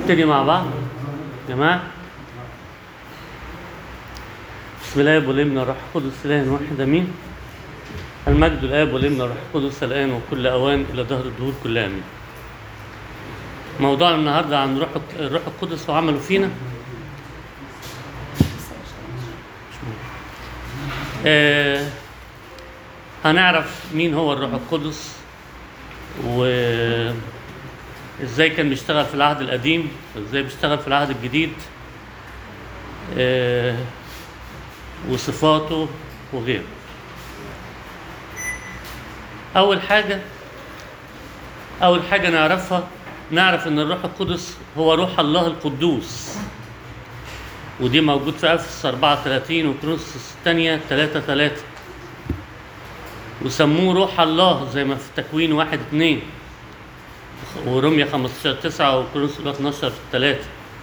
نبتدي مع بعض يا جماعة. بسم الله والابن والروح القدس اله واحد امين. المجد الاب والابن والروح القدس الان وكل اوان الى دهر الدهور كلها امين. موضوعنا النهارده عن الروح القدس وعمله فينا. هنعرف مين هو الروح القدس وازاي كان بيشتغل في العهد القديم وازاي بيشتغل في العهد الجديد، وصفاته وغيره. اول حاجه نعرف ان الروح القدس هو روح الله القدوس، ودي موجود في افسس 34 وكورنثوس الثانيه 3:3، وسموه روح الله زي ما في تكوين 1:2 ورمية 15:9 وكورنثوس 12:3.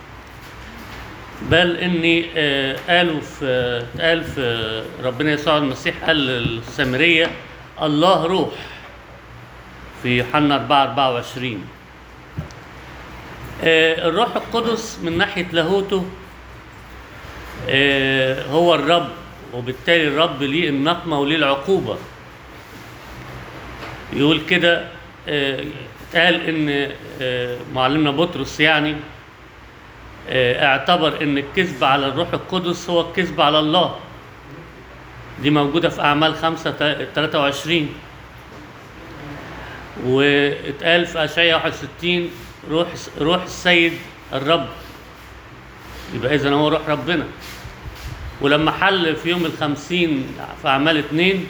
بل اني قال في ربنا يسوع المسيح قال للسامريه الله روح في يوحنا 4:24. الروح القدس من ناحيه لاهوته هو الرب، وبالتالي الرب ليه النقمه وليه العقوبه. يقول كده، قال ان معلمنا بطرس يعني اعتبر ان الكذب على الروح القدس هو الكذب على الله. دي موجودة في أعمال 5:23. واتقال في أشعياء 61 روح السيد الرب، يبقى إذن هو روح ربنا. ولما حل في يوم 50 في أعمال 2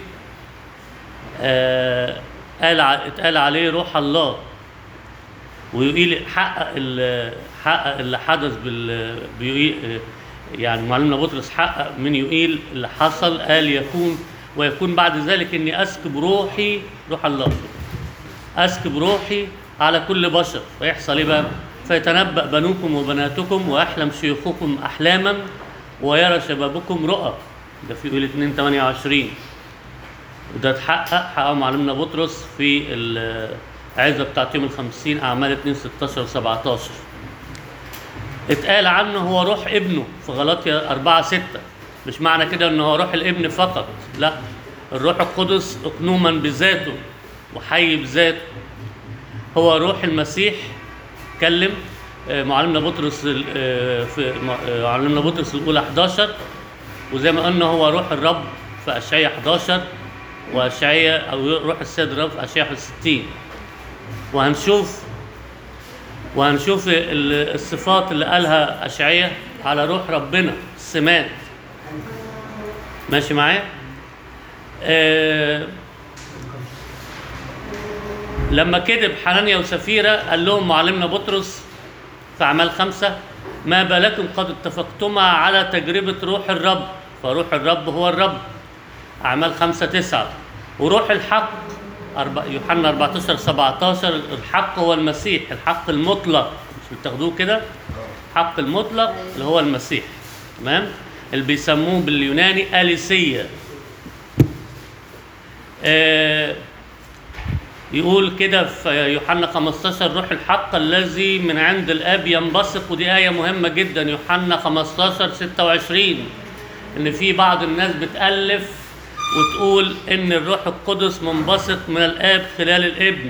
اتقال عليه روح الله، ويقول حقق اللي حدث يعني معلمنا بطرس حقق من يقيل اللي حصل، قال يكون ويكون بعد ذلك اني اسكب روحي، روح الله اسكب روحي على كل بشر. فيحصل ايه بقى؟ فيتنبأ بنوكم وبناتكم ويحلم شيوخكم احلاما ويرى شبابكم رؤى. ده في يقول 2:28، وده حققه معلمنا بطرس في العزة بتاعت يوم 50 أعمال 2:16 و17. اتقال عنه هو روح ابنه في غلاطيا 4:6. مش معنى كده انه هو روح الابن فقط، لا، الروح القدس اقنوما بذاته وحي بذاته. هو روح المسيح. كلم معلمنا بطرس في معلمنا بطرس الاولى 11، وزي ما قلنا هو روح الرب في اشعياء 11 واشعياء او روح السيد الرب في اشعياء 60. وهنشوف الصفات اللي قالها أشعياء على روح ربنا، السمات. ماشي معايا؟ لما كذب حنانيا وسفيرة قال لهم معلمنا بطرس في أعمال 5 ما بالكم قد اتفقتما على تجربة روح الرب، فروح الرب هو الرب. أعمال 5:9. وروح الحق يوحنا 14:17 الحق هو المسيح، الحق المطلق، مش بتاخدوه كده؟ الحق المطلق اللي هو المسيح، تمام؟ اللي بيسموه باليوناني أليسية. يقول كده في يوحنا 15 روح الحق الذي من عند الآب ينبثق، ودي آية مهمة جدا، يوحنا 15:26، إن في بعض الناس بتألف وتقول ان الروح القدس منبثق من الاب خلال الابن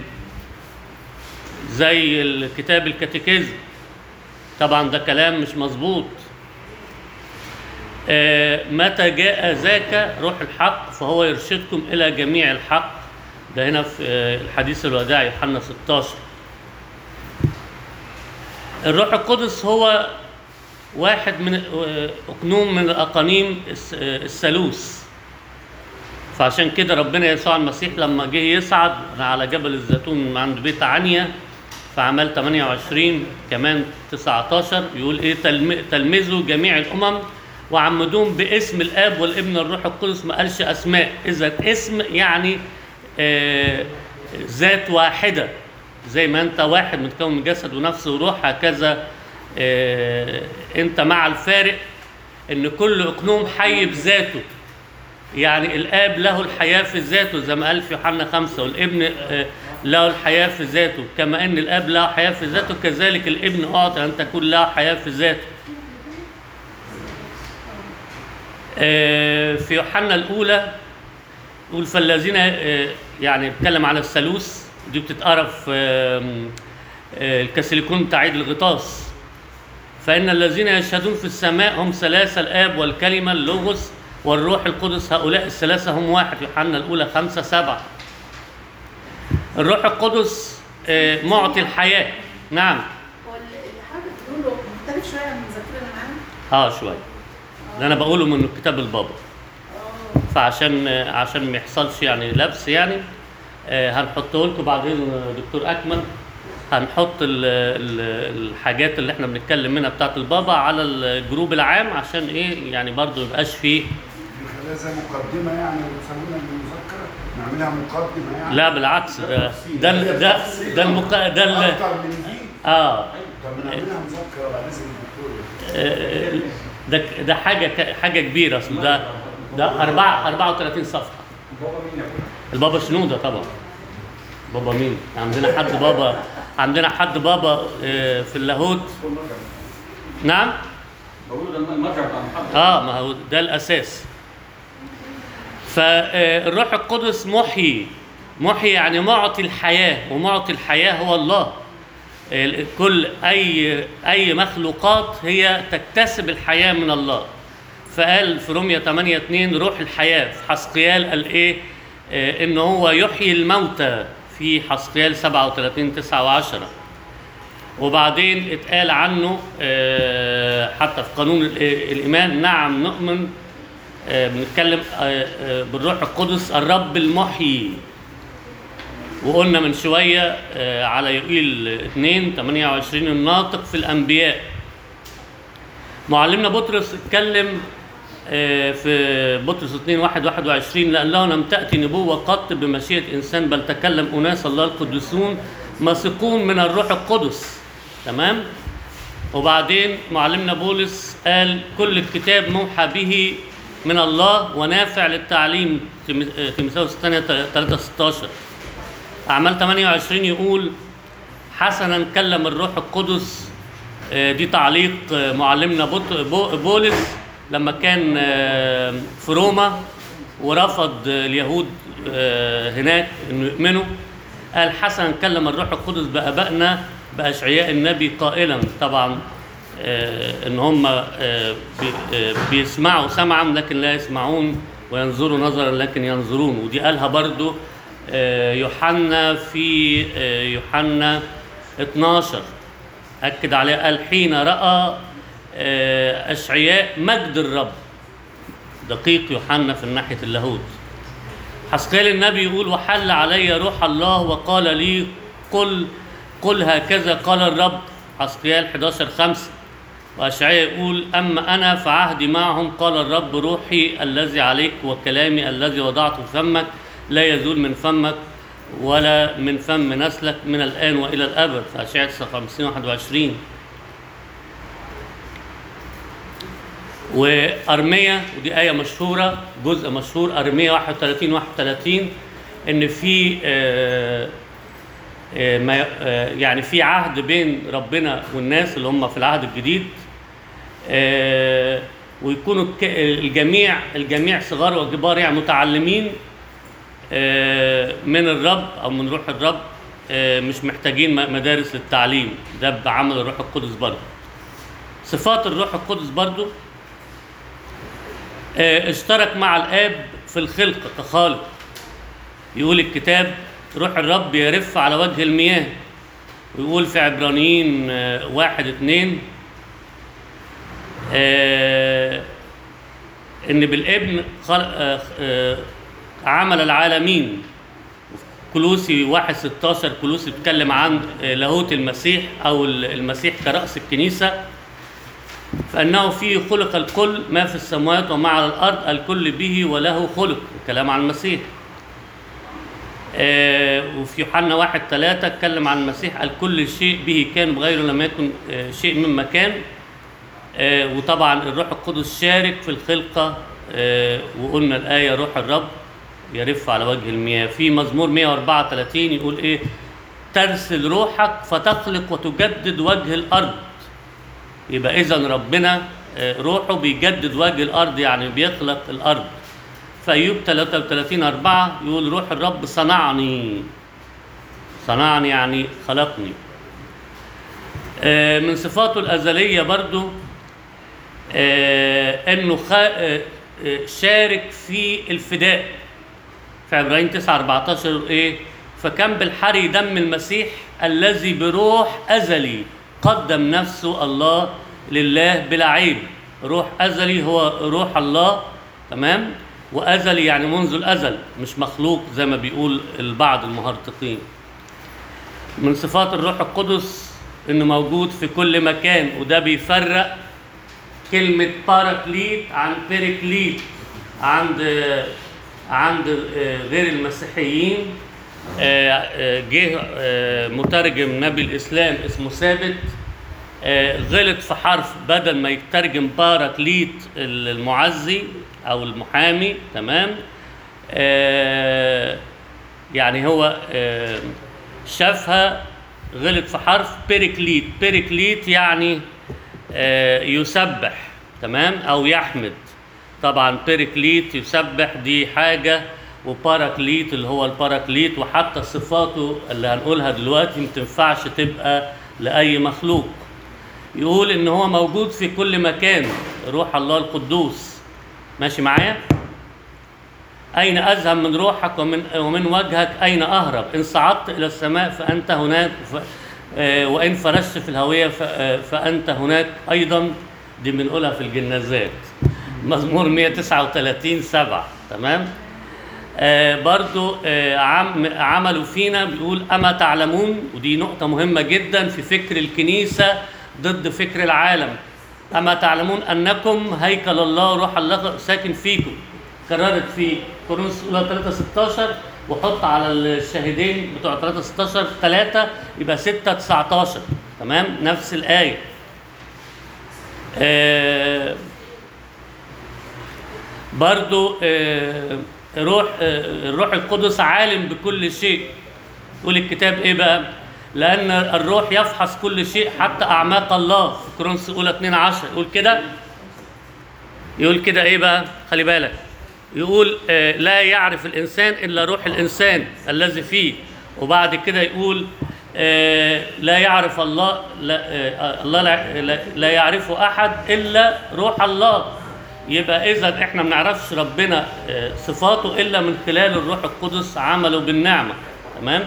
زي الكتاب الكاتيكيزم. طبعا ده كلام مش مظبوط. متى جاء ذاك روح الحق فهو يرشدكم الى جميع الحق. ده هنا في الحديث الوداع يوحنا 16. الروح القدس هو واحد من اقنوم من الاقانيم الثالوث. فعشان كده ربنا يسوع المسيح لما جه يصعد على جبل الزيتون من عند بيت عنيا في أعمال 28 كمان 19 يقول ايه؟ تلمذوا جميع الامم وعمدوهم باسم الاب والابن والروح القدس. ما قالش اسماء، اذا اسم يعني ذات واحده، زي ما انت واحد متكون من جسد ونفس وروح، هكذا انت مع الفارق ان كل اقنوم حي بذاته. يعني الاب له الحياه في ذاته زي ما قال في يوحنا 5، والابن له الحياة في ذاته، كما أن الآب له حياة في ذاته كذلك الابن أعطي أن تكون له حياة في ذاته. في يوحنا الأولى يقول فالذين يعني بيتكلم على الثالوث، دي بتتقرا في الكاثوليكون بتاع عيد الغطاس. فإن الذين يشهدون في السماء هم ثلاثة، الآب والكلمة اللوغوس والروح القدس، هؤلاء الثلاثة هم واحد. يوحنا الأولى 5:7. الروح القدس معطي الحياة. نعم. هو اللي حضرتك بتقوله مختلف شويه عن المذكره اللي معانا؟ شوية. ده أنا بقوله من كتاب البابا. فعشان ما يحصلش يعني لبس يعني، هنحطه لكم بعدين دكتور أكمل، هنحط الحاجات اللي احنا بنتكلم منها بتاعت البابا على الجروب العام، عشان ايه يعني برضو يبقاش فيه نخليها زي مقدمه يعني، ويسمونا المذكره نعملها مقدمه يعني. لا بالعكس، ده اكتر من دي. طب نعملها مذكره بعد اذن الدكتور. ده حاجه كبيره اصلا. ده 34 صفحه. البابا مين يا ابويا؟ البابا شنودة طبعا. بابا مين؟ عندنا حد بابا في اللاهوت. نعم؟ بقول ده المرجع بتاع محمد. ما هو ده الاساس. فالروح القدس محيي يعني معطي الحياه، ومعطي الحياه هو الله. كل اي مخلوقات هي تكتسب الحياه من الله. فقال في رومية 8:2 روح الحياه. في حسقيال قال ايه؟ ان هو يحيي الموتى في حسقيال 37:9-10. وبعدين اتقال عنه حتى في قانون الايمان، نعم نؤمن بنتكلم بالروح القدس الرب المحيي. وقلنا من شويه على يوئيل 2:28 الناطق في الانبياء. معلمنا بطرس اتكلم في بطرس 2:1-21 لأنه لم تأتي نبوة قط بمشيئة إنسان، بل تكلم أناس الله القديسون مسقون من الروح القدس. تمام. وبعدين معلمنا بولس قال كل الكتاب موحى به من الله ونافع للتعليم، تيموثاوس الثانية 3:16. أعمال 28 يقول حسنا كلم الروح القدس. دي تعليق معلمنا بولس لما كان في روما ورفض اليهود هناك انه يؤمنوا. قال حسنا كلم الروح القدس بآبائنا بأشعياء النبي قائلا، طبعا ان هم بيسمعوا سمعا لكن لا يسمعون، وينظروا نظرا لكن ينظرون. ودي قالها برضو يوحنا في يوحنا 12 أكد عليها، قال حين رأى أشعياء مجد الرب. دقيق يوحنا في ناحية اللاهوت. حسقيال النبي يقول وحل علي روح الله وقال لي قل هكذا قال الرب. حسقيال 11:5. وأشعياء يقول أما أنا فعهدي معهم قال الرب روحي الذي عليك وكلامي الذي وضعته في فمك لا يزول من فمك ولا من فم نسلك من الآن وإلى الأبد. في أشعياء 59:21. وأرميا، ودي آية مشهورة، جزء مشهور، أرميا 31:31 إن في يعني في عهد بين ربنا والناس اللي هم في العهد الجديد، ويكونوا الجميع صغار وكبار يعني متعلمين من الرب أو من روح الرب، مش محتاجين مدارس للتعليم. ده بعمل الروح القدس برضه. صفات الروح القدس برضه اشترك مع الآب في الخلق كخالق. يقول الكتاب روح الرب يرف على وجه المياه. ويقول في عبرانيين 1:2 إن بالابن عمل العالمين. كولوسي 1:16 كولوسي بيتكلم عن لاهوت المسيح أو المسيح كرأس الكنيسة، فإنه فيه خلق الكل ما في السماوات وما على الأرض، الكل به وله خلق. الكلام عن المسيح. وفي يوحنا 1:3 اتكلم عن المسيح الكل شيء به كان بغيره لم يكن شيء مما كان. وطبعا الروح القدس شارك في الخلقة. وقلنا الآية روح الرب يرف على وجه المياه. في مزمور 134 يقول ايه؟ ترسل روحك فتخلق وتجدد وجه الارض. يبقى اذا ربنا روحه بيجدد وجه الارض، يعني بيخلق الارض. في ايوب 33:4 يقول روح الرب صنعني. صنعني يعني خلقني. من صفاته الازليه برضو انه شارك في الفداء. في عبرانيين 9:14 ايه؟ فكم بالحري دم المسيح الذي بروح ازلي قدم نفسه الله لله بلا عيب. روح ازلي هو روح الله، تمام؟ وازلي يعني منذ الازل، مش مخلوق زي ما بيقول البعض المهرطقين. من صفات الروح القدس انه موجود في كل مكان، وده بيفرق كلمة باراكليت عن بيريكليت عند غير المسيحيين. جه مترجم نبي الإسلام اسمه ثابت، غلط في حرف، بدل ما يترجم باراكليت المعزي أو المحامي، تمام؟ يعني هو شافها غلط في حرف بيريكليت. بيريكليت يعني يسبح، تمام؟ أو يحمد. طبعا بيريكليت يسبح دي حاجة، وباراكليت اللي هو الباراكليت، وحتى صفاته اللي هنقولها دلوقتي ما تنفعش تبقى لأي مخلوق. يقول إن هو موجود في كل مكان، روح الله القدوس. ماشي معايا؟ أين أذهب من روحك ومن وجهك أين أهرب؟ إن صعدت إلى السماء فأنت هناك، وإن فرشت في الهوية فأنت هناك أيضا. دي بنقولها في الجنازات، مزمور 139:7، تمام؟ برضو عملوا فينا بيقول أما تعلمون، ودي نقطة مهمة جدا في فكر الكنيسة ضد فكر العالم. أما تعلمون أنكم هيكل الله وروح الله ساكن فيكم. كررت في كورنثوس الأولى 3:16، وحط على الشاهدين بتوع 3:16 3، يبقى 6:19، تمام؟ نفس الآية. برضو الروح القدس عالم بكل شيء. يقول الكتاب ايه بقى؟ لأن الروح يفحص كل شيء حتى أعماق الله. في كورنثوس الأولى 2:10 يقول كده ايه بقى؟ خلي بالك، يقول لا يعرف الإنسان إلا روح الإنسان الذي فيه. وبعد كده يقول لا يعرف الله، الله لا يعرفه أحد إلا روح الله. يبقى إذا إحنا ما نعرفش ربنا صفاته إلا من خلال الروح القدس عمله بالنعمة، تمام؟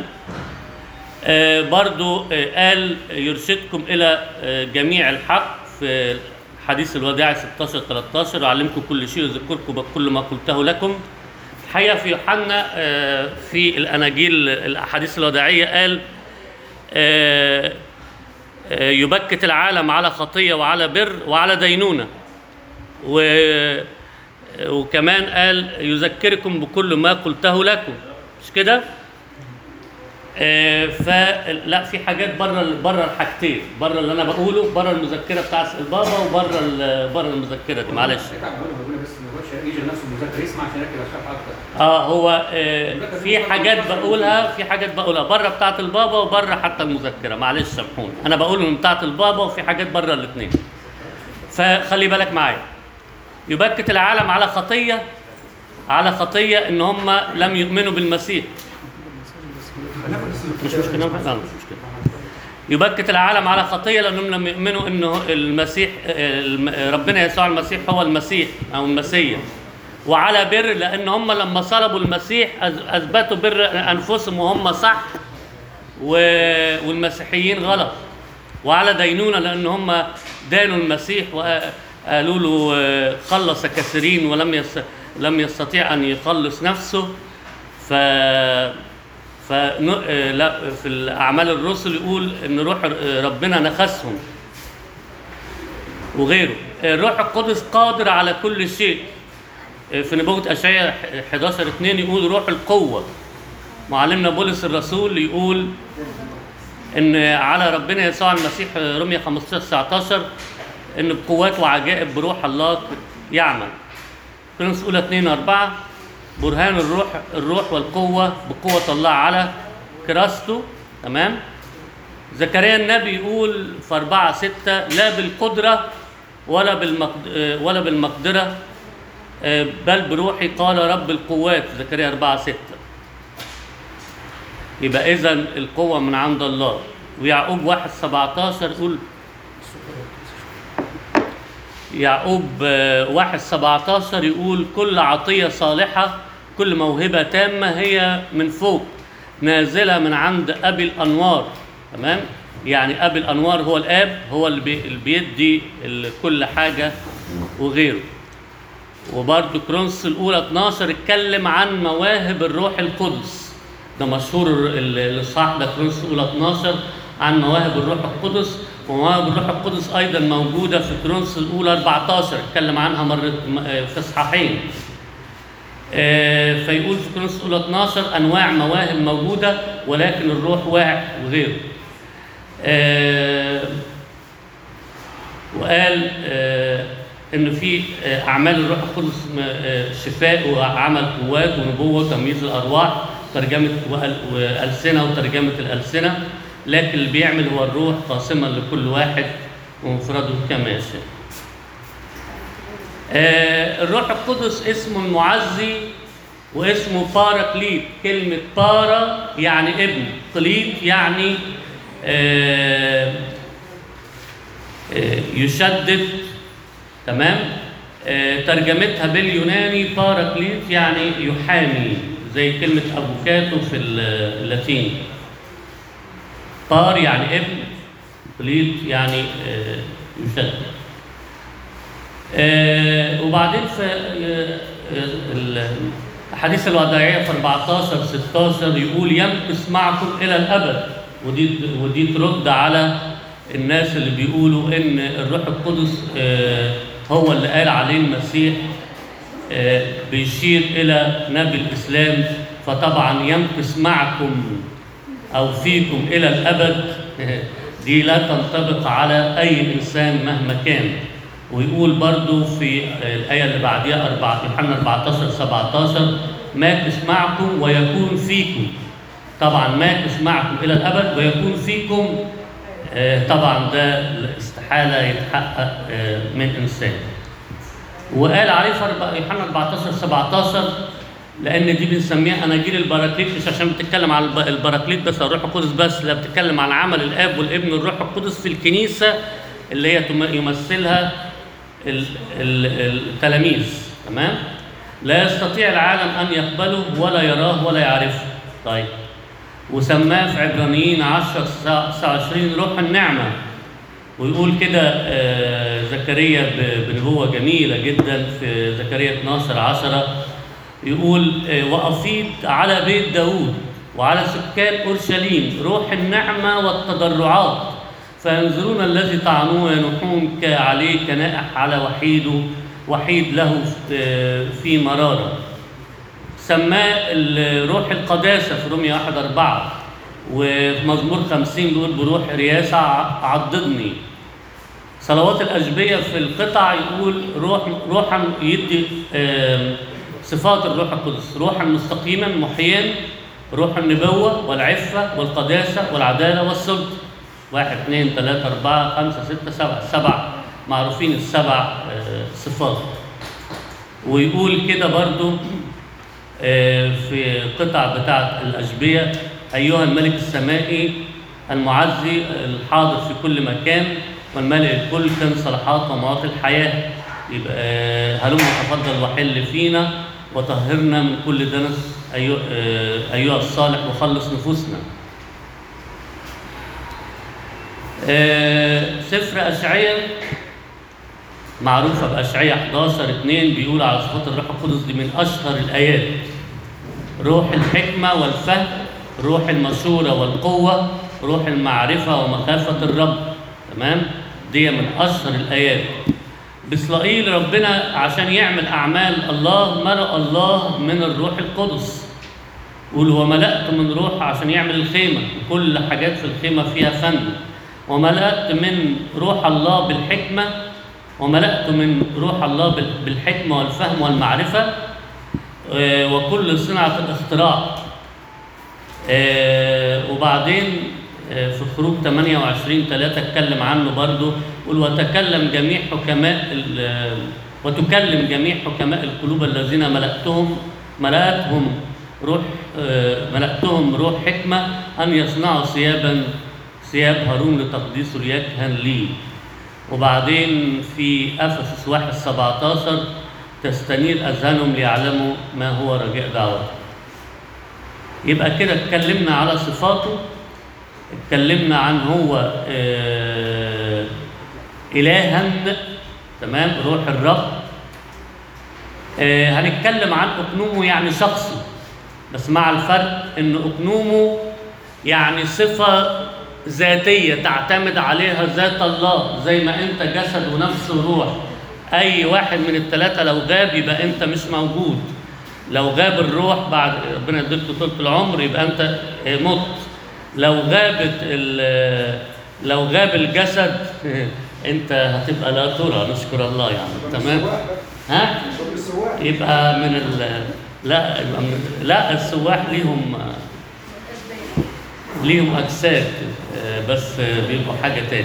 برضو قال يرشدكم إلى جميع الحق في حديث الوداع 16:13، وأعلمكم كل شيء وأذكركم بكل ما قلته لكم. الحقيقة في يوحنا في الأناجيل الأحاديث الوداعية قال يبكت العالم على خطية وعلى بر وعلى دينونة. وكمان قال يذكركم بكل ما قلته لكم، مش كده؟ فلا، في حاجات بره الحاجتين، بره اللي انا بقوله، بره المذكره بتاعت البابا، وبره المذكره دي. معلش بس ما يقولش يجي نفسه المذاكره يسمع عشان يركز الشرح اكتر. هو في حاجات بقولها بره بتاعت البابا وبره حتى المذكره. معلش سامحوني، انا بقول من بتاعت البابا وفي حاجات بره الاثنين. فخلي بالك معايا. يبكت العالم على خطيه ان هم لم يؤمنوا بالمسيح. مش مشكلة. يبكت العالم على خطية لأنهم لم يؤمنوا إنه المسيح، ربنا يسوع المسيح هو المسيح أو المسيح. وعلى بر لأن هم لما صلبوا المسيح أثبتوا بر أنفسهم وهم صح، والمسيحيين غلط. وعلى دينونة لأن هم دانوا المسيح وقالوا له خلص كثيرين ولم يستطيع أن يخلص نفسه. لا، في الأعمال الرسل يقول إن روح ربنا نخسهم وغيره. الروح القدس قادر على كل شيء. في نبوة أشعياء 11:2 يقول روح القوة. معلمنا بولس الرسول يقول إن على ربنا يسوع المسيح رمية 15:19 إن بقوات وعجائب بروح الله يعمل. كورنثوس الأولى 2:4 برهان الروح والقوة بقوة الله على كراسته. تمام. زكريا النبي يقول في 4:6 لا بالقدرة ولا بالمقدرة بل بروحي قال رب القوات. زكريا 4:6. يبقى إذا القوة من عند الله. ويعقوب 1:17 يقول يعقوب 1:17 يقول كل عطية صالحة كل موهبة تامة هي من فوق نازلة من عند أبي الأنوار. تمام. يعني أبي الأنوار هو الآب، هو اللي بيدي كل حاجة وغيره. وبرضه كورنثوس الأولى 12 اتكلم عن مواهب الروح القدس. ده مشهور الإصحاح ده كورنثوس الأولى 12 عن مواهب الروح القدس. ومواهب الروح القدس أيضا موجودة في كورنثوس الأولى 14 اتكلم عنها في إصحاحين. فيقول في كورنثوس الأولى 12 أنواع مواهب موجودة ولكن الروح واحد وغيره. وقال إن في أعمال الروح القدس شفاء وعمل قوات ونبوة وتمييز الأرواح ترجمة وألسنة وترجمة الألسنة، لكن اللي بيعمل هو الروح قاسما لكل واحد ومفرده كما يشاء. الروح القدس اسمه المعزي واسمه باراكليت. كلمة بارا يعني ابن، كليت يعني يشدد. تمام. ترجمتها باليوناني باراكليت يعني يحامي، زي كلمة افوكاتو في اللاتيني. بار يعني ابن، كليت يعني يشدد. وبعدين في الحديث الوداعية في 14:16 يقول يمكث معكم إلى الأبد. ودي ترد على الناس اللي بيقولوا إن الروح القدس هو اللي قال عليه المسيح، بيشير إلى نبي الإسلام. فطبعا يمكث معكم أو فيكم إلى الأبد دي لا تنطبق على أي إنسان مهما كان. ويقول برضو في الآية اللي بعدها يوحنا 14:17 ماكث معكم ويكون فيكم. طبعا ماكث معكم إلى الأبد ويكون فيكم، طبعا ده استحالة يتحقق من إنسان. وقال عليه في يوحنا 14:17 لأن دي بنسميها أناجيل البراكليت، مش عشان بتتكلم على البراكليت بس الروح القدس بس، لا بتتكلم عن عمل الآب والابن والروح القدس في الكنيسة اللي هي يمثلها التلاميذ. تمام. لا يستطيع العالم أن يقبله ولا يراه ولا يعرفه. طيب. وسماه في عبرانيين 10:29 روح النعمة. ويقول كده زكريا بنبوة جميلة جدا في زكريا 12:10 يقول وأفيض على بيت داود وعلى سكان أورشليم روح النعمة والتضرعات فينظرون الذي طعنوه ينوحون عليه كنائح على وحيد له في مرارة. سماه الروح القداسة في رومية 1:4. وفي مزمور 50 بيقول بروح رياسة عضدني. صلوات الأجبية في القطع يقول روحا يدي صفات الروح القدس: روحا مستقيما محيا، روح النبوة والعفة والقداسة والعدالة والسلطة. 1 2 3 4 5 6 7 7 معروفين السبع صفات. ويقول كده برضو في قطع بتاعة الأجبية: أيها الملك السمائي المعزي الحاضر في كل مكان والملك الكل كان صلاحات ومواطن الحياة. يبقى هلم تفضل وحل فينا وطهرنا من كل دنس أيها الصالح وخلص نفوسنا. سفر أشعياء معروفة بأشعياء 11:2 بيقول على صفات الروح القدس دي من أشهر الآيات: روح الحكمة والفهم، روح المشورة والقوة، روح المعرفة ومخافة الرب. تمام؟ دي من أشهر الآيات. بإسرائيل ربنا عشان يعمل أعمال الله ملأ الله من الروح القدس. يقول وملأت من روح عشان يعمل الخيمة، وكل حاجات في الخيمة فيها فن. وملأت من روح الله بالحكمة، وملأت من روح الله بالحكمة والفهم والمعرفة. وكل صنعة الاختراع. وبعدين في خروج 28:3 اتكلم عنه برضه، يقول وتكلم جميع حكماء وتكلم جميع حكماء القلوب الذين ملأتهم روح حكمة أن يصنعوا ثياب هارون لتقديسه ليكهن لي. وبعدين في أفسس 1:17 تستنير أذهانهم ليعلموا ما هو رجاء دعوته. يبقى كده اتكلمنا على صفاته، اتكلمنا عن هو إلها، تمام، روح الرب. هنتكلم عن أقنومه يعني شخصي، بس مع الفرق إن أقنومه يعني صفة ذاتية تعتمد عليها ذات الله، زي ما أنت جسد ونفس وروح. أي واحد من الثلاثة لو غاب يبقى أنت مش موجود. لو غاب الروح بعد ربنا يديك طول العمر يبقى أنت مت. لو غاب الجسد أنت هتبقى لا ترى، نشكر الله يعني، تمام؟ ها؟ يبقى من لا السواح ليهم أجساد، بس بيبقوا حاجة تاني.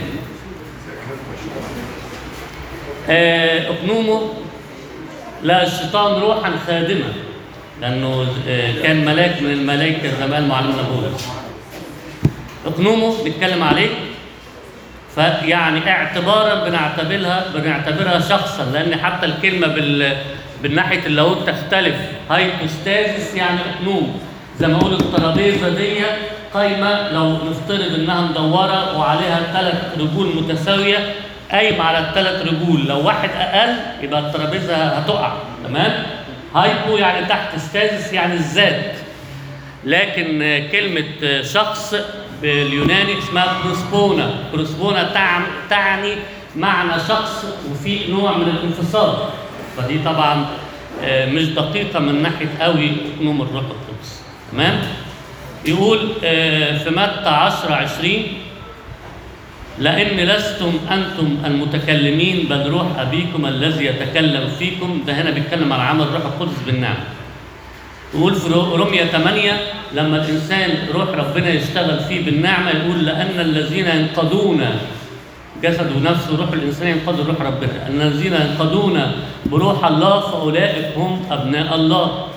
أقنومه لا الشيطان روحا خادمة، لأنه كان ملاك من الملائكة زمان معلمنا بولس. أقنومه بيتكلم عليه، فيعني اعتبارا بنعتبرها شخصا، لأن حتى الكلمة بالناحية اللاهوت تختلف. هايبوستازيس يعني أقنوم، زي ما أقول الترابيزة دي قايمة، لو نفترض إنها مدورة وعليها 3 رجول متساوية قايمة على ال3 رجول، لو واحد أقل يبقى الترابيزة هتقع، تمام؟ هايبو يعني تحت، ستازيس يعني الذات. لكن كلمة شخص باليوناني اسمها كروسبونا تعني معنى شخص وفي نوع من الانفصال، فدي طبعا مش دقيقة من ناحية قوي أقنوم الروح القدس، تمام؟ يقول في متى 10:20 لأن لستم أنتم المتكلمين بل روح أبيكم الذي يتكلم فيكم. ده هنا بيتكلم عن عمل روح القدس بالنعمة. يقول في رومية 8 لما الإنسان روح ربنا يشتغل فيه بالنعمة، يقول لأن الذين ينقضون جسد ونفس وروح الإنسان ينقضوا روح ربنا، أن الذين ينقضون بروح الله فأولئك هم أبناء الله.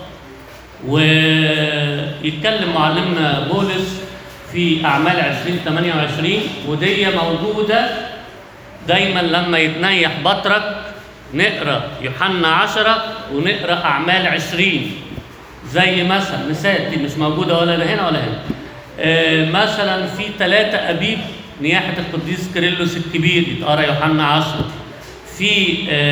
ويتكلم معلمنا بولس في أعمال 20:28، ودي موجودة دايما لما يتنيح بطرك نقرأ يوحنا 10 ونقرأ أعمال 20. زي مثلا دي مش موجودة ولا هنا ولا هنا. مثلا في 3 أبيب نياحة القديس كيرلس الكبير يتقرأ يوحنا 10. في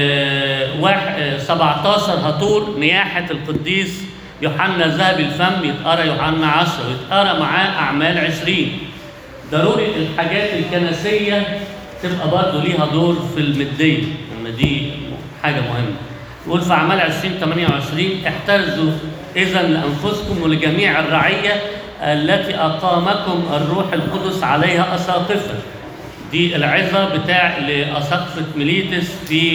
17 هطور نياحة القديس يوحنا ذهب الفم يتقرأ يوحنا 10 ويتقرأ معاه أعمال 20. ضروري الحاجات الكنسية تبقى برضه ليها دور في المدية، لأن دي حاجة مهمة. يقول في أعمال 20:28 احترزوا إذا لأنفسكم ولجميع الرعية التي أقامكم الروح القدس عليها أساقفة. دي العظة بتاع لأساقفة ميليتس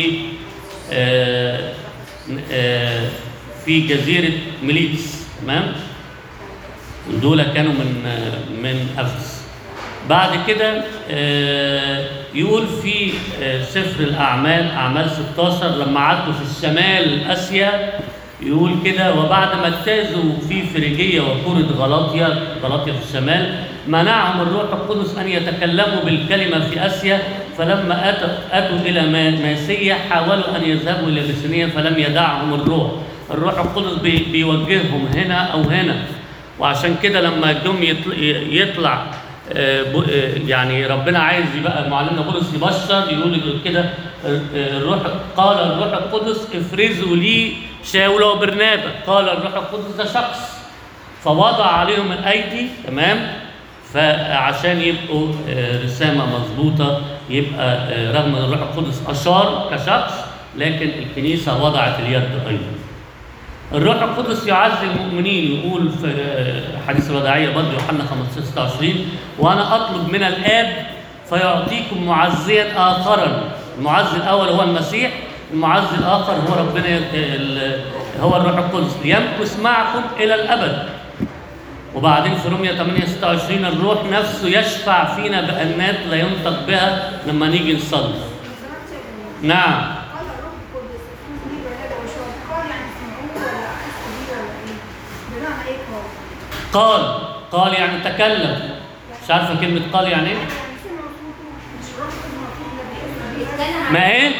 في جزيرة ميليتس، تمام؟ دول كانوا من أفس. بعد كده يقول في سفر الأعمال أعمال 16 لما عدوا في الشمال آسيا، يقول كده وبعد ما اجتازوا في فريجية وكورة غلاطيا في الشمال منعهم الروح القدس أن يتكلموا بالكلمة في آسيا، فلما أتوا إلى ماسية حاولوا أن يذهبوا إلى بيثينيا فلم يدعهم الروح القدس بيوجههم هنا أو هنا. وعشان كده لما الجم يطلع يعني ربنا عايز يبقى معلمنا بولس يبشر، يقول كده قال الروح القدس افرزوا لي شاول وبرنابا. قال الروح القدس ده شخص، فوضع عليهم الايدي، تمام؟ فعشان يبقوا رسامه مظبوطه، يبقى رغم ان الروح القدس اشار كشخص لكن الكنيسه وضعت اليد ايضا. الروح القدس يعزي المؤمنين، يقول في حديث الوداعية برضه يوحنا 15:26 وأنا أطلب من الآب فيعطيكم معزيا آخرا. المعزي الأول هو المسيح، المعزي الآخر هو ربنا هو الروح القدس يمكث معكم إلى الأبد. وبعدين في رومية 8:26 الروح نفسه يشفع فينا بأنات لا ينطق بها لما نيجي نصلي. نعم. قال الروح القدس افوز لي وهذا وشهد. قال يعني سمعوه ولا حسوا بيه ولا ايه؟ بمعنى ايه قال يعني تكلم. مش عارفة كلمة قال يعني ايه؟ يعني سمعوا صوته مش الروح القدس المفروض اللي بيحس ما ايه؟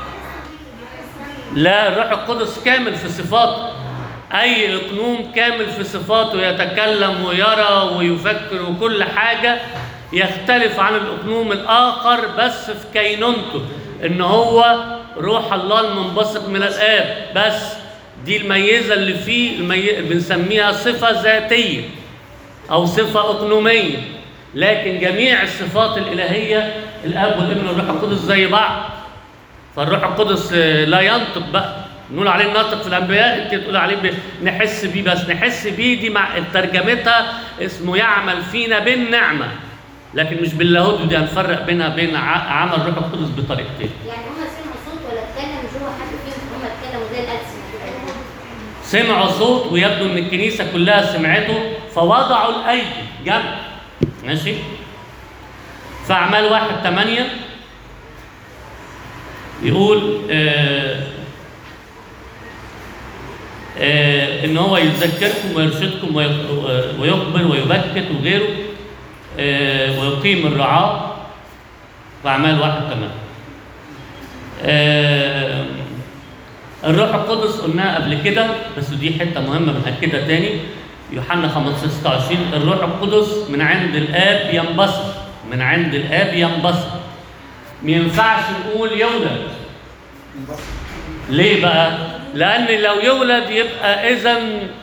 لا، الروح القدس كامل في صفاته. أي إقنوم كامل في صفاته يتكلم ويرى ويفكر وكل حاجة، يختلف عن الإقنوم الآخر بس في كينونته، إن هو روح الله المنبثق من الآب بس. دي الميزة اللي فيه، بنسميها صفة ذاتية أو صفة إقنومية. لكن جميع الصفات الإلهية الآب والابن والروح القدس زي بعض. فالروح القدس لا ينطق بقى، نقول عليه الناطق في الانبياء، انت تقول عليه نحس بيه بس. نحس بيه دي مع ترجمتها اسمه يعمل فينا بالنعمه، لكن مش باللاهوت. دي هنفرق بينها بين عمل الروح القدس بطريقتين. يعني هم سمعوا صوت ولا اتكلم جوه حد فيهم؟ هم اتكلموا زي الألسن. سمعوا صوت، ويبدو ان الكنيسه كلها سمعته، فوضعوا الايدي جنب. ماشي. فاعمال 1:8 يقول ان هو يذكركم ويرشدكم ويخبر ويبكت وغيره، ويقيم الرعاة. في اعمال 1:8. الروح القدس قلناها قبل كده، بس دي حته مهمه بنأكدها تاني. يوحنا 15:26 الروح القدس من عند الاب ينبثق. من عند الاب ينبثق. ما ينفعش نقول يولد. ليه بقى؟ لأن لو يولد يبقى إذن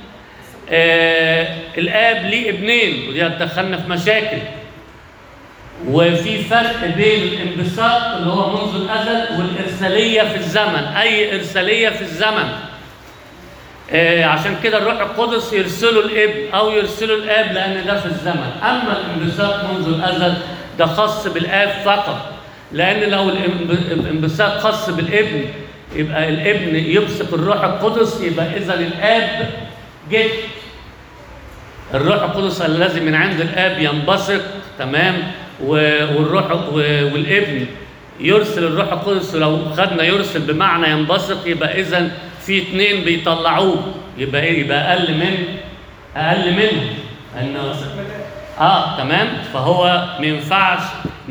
الآب ليه ابنين، ودي هتدخلنا في مشاكل. وفي فرق بين الانبثاق اللي هو منذ الأزل والإرسالية في الزمن. أي إرسالية في الزمن. عشان كده الروح القدس يرسله الابن أو يرسله الآب لأن ده في الزمن. أما الانبثاق منذ الأزل ده خاص بالآب فقط. لأن لو الانبثاق خاص بالابن يبقى الابن يبثق الروح القدس، يبقى إذا الآب جد. الروح القدس الذي من عند الآب ينبثق، تمام، والروح والابن يرسل الروح القدس. لو خدنا يرسل بمعنى ينبثق يبقى إذا في اثنين بيطلعوه، يبقى ايه؟ يبقى أقل منه إنه تمام. فهو ما ينفعش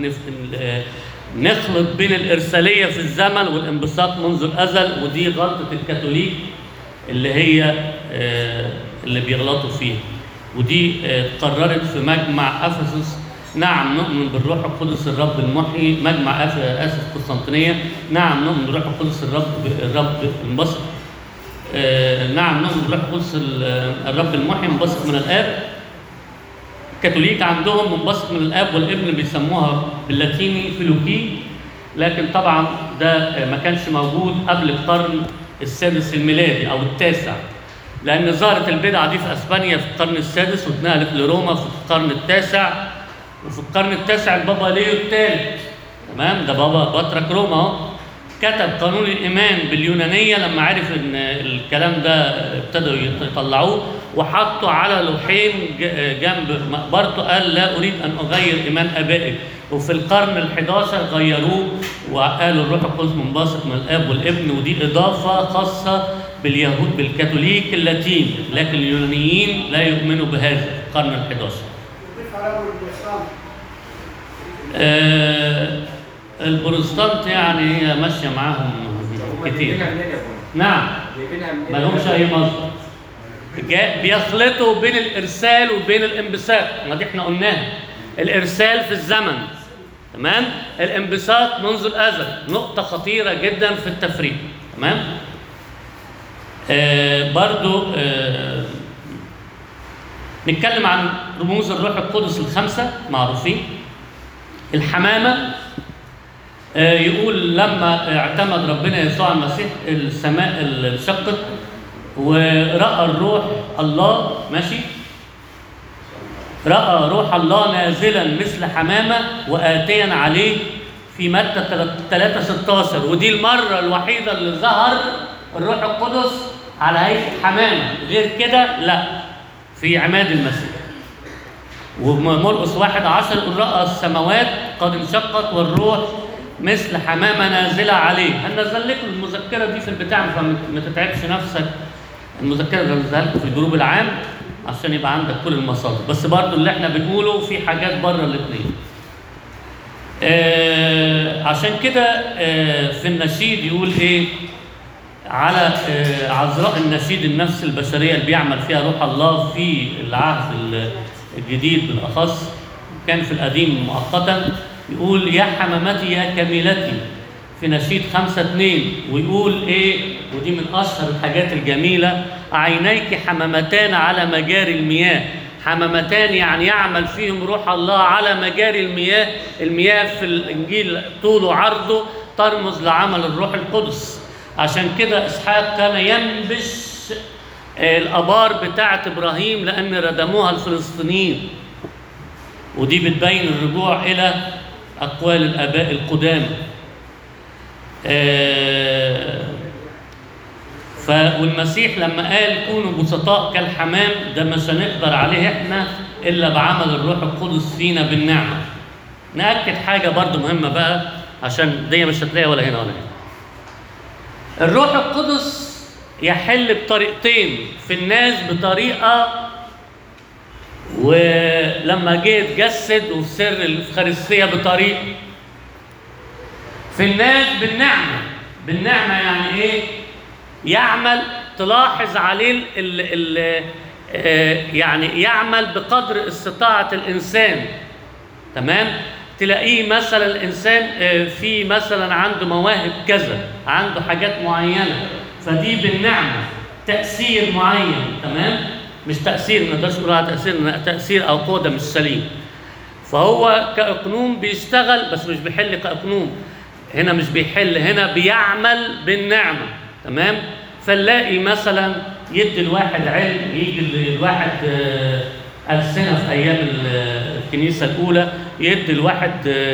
نخلط بين الإرسالية في الزمن والانبساط منذ الأزل، ودي غلطة الكاثوليك اللي هي اللي بيغلطوا فيها. ودي اتقررت في مجمع أفسس. نعم نؤمن بالروح القدس الرب المحيي. مجمع أفسس قسطنطينية. نعم نؤمن بالروح القدس الرب المنبثق. نعم نؤمن بالروح القدس الرب المحيي منبثق من الآب. الكاثوليك عندهم منبثق من الاب والابن، بيسموها باللاتيني فيلوكي. لكن طبعا ده ما كانش موجود قبل القرن السادس الميلادي او التاسع، لان ظهرت البدعه دي في اسبانيا في القرن السادس واتنقلت لروما في القرن التاسع. وفي القرن التاسع البابا ليو الثالث، تمام، ده بابا بطرك روما اهو، كتب قانون الايمان باليونانيه. لما عرف ان الكلام ده ابتدوا يطلعوه وحطوا على لوحين جنب مقبرته. قال لا اريد ان اغير ايمان ابائي. وفي القرن ال11 غيروه وقالوا الروح القدس منبثق من الاب والابن، ودي اضافه خاصه باليهود بالكاثوليك اللاتين، لكن اليونانيين لا يؤمنوا بهذا في القرن ال11. البروتستانت يعني هي ماشيه معاهم كتير. نعم، ما لهمش اي مصدر. بيخلطوا بين الارسال وبين الانبساط. ما دي احنا قلناها. الارسال في الزمن، تمام، الانبساط منذ الازل. نقطه خطيره جدا في التفريق، تمام. برضو نتكلم عن رموز الروح القدس الخمسه معروفين. الحمامه، يقول لما اعتمد ربنا يسوع المسيح السماء انشقت ورأى الروح الله، ماشي، رأى روح الله نازلا مثل حمامة وآتيا عليه في متى 3:16، ودي المرة الوحيدة اللي ظهر الروح القدس على هيئة حمامة، غير كده لا، في عماد المسيح. ومرقس 1:10 يقول رأى السماوات قد انشقت والروح مثل حمامة نازلة عليه. هننزل لكم المذكرة دي في البتاع فما تتعبش نفسك، المذكرة اللي هنزلها لكم في الجروب العام عشان يبقى عندك كل المصادر، بس برضو اللي احنا بنقوله في حاجات بره الاثنين. عشان كده في النشيد يقول ايه على عذراء النشيد النفس البشرية اللي بيعمل فيها روح الله في العهد الجديد بالأخص، كان في القديم مؤقتا، يقول يا حمامتي يا كميلتي في نشيد 5:2، ويقول ايه، ودي من اشهر الحاجات الجميله، عينيك حمامتان على مجاري المياه. حمامتان يعني يعمل فيهم روح الله على مجاري المياه. المياه في الانجيل طوله وعرضه ترمز لعمل الروح القدس. عشان كده اسحاق كان ينبش الابار بتاعه ابراهيم لان ردموها الفلسطينيين، ودي بتبين الرجوع الى اقوال الاباء القدامى. والمسيح لما قال كونوا بسطاء كالحمام، ده مش هنقدر عليه احنا الا بعمل الروح القدس فينا بالنعمه. ناكد حاجه برضو مهمه بقى، عشان دي مش هتلاقيها ولا هنا ولا هنا. الروح القدس يحل بطريقتين، في الناس بطريقه، ولما جه يتجسد وفي سر الإفخارستية بطريقه. في الناس بالنعمة يعني ايه؟ يعمل، تلاحظ عليه يعني يعمل بقدر استطاعة الإنسان. تمام؟ تلاقيه مثلا الإنسان في مثلا عنده مواهب كذا، عنده حاجات معينة، فدي بالنعمة تأثير معين. تمام؟ مش تأثير، ما نقدرش نقول على تأثير أو قوة مش سليم. فهو كأقنوم بيشتغل بس مش بيحل كأقنوم. هنا مش بيحل، هنا بيعمل بالنعمة. تمام؟ فنلاقي مثلا يدي الواحد علم، يجي الواحد ألسنة في أيام الكنيسة الأولى، يدي الواحد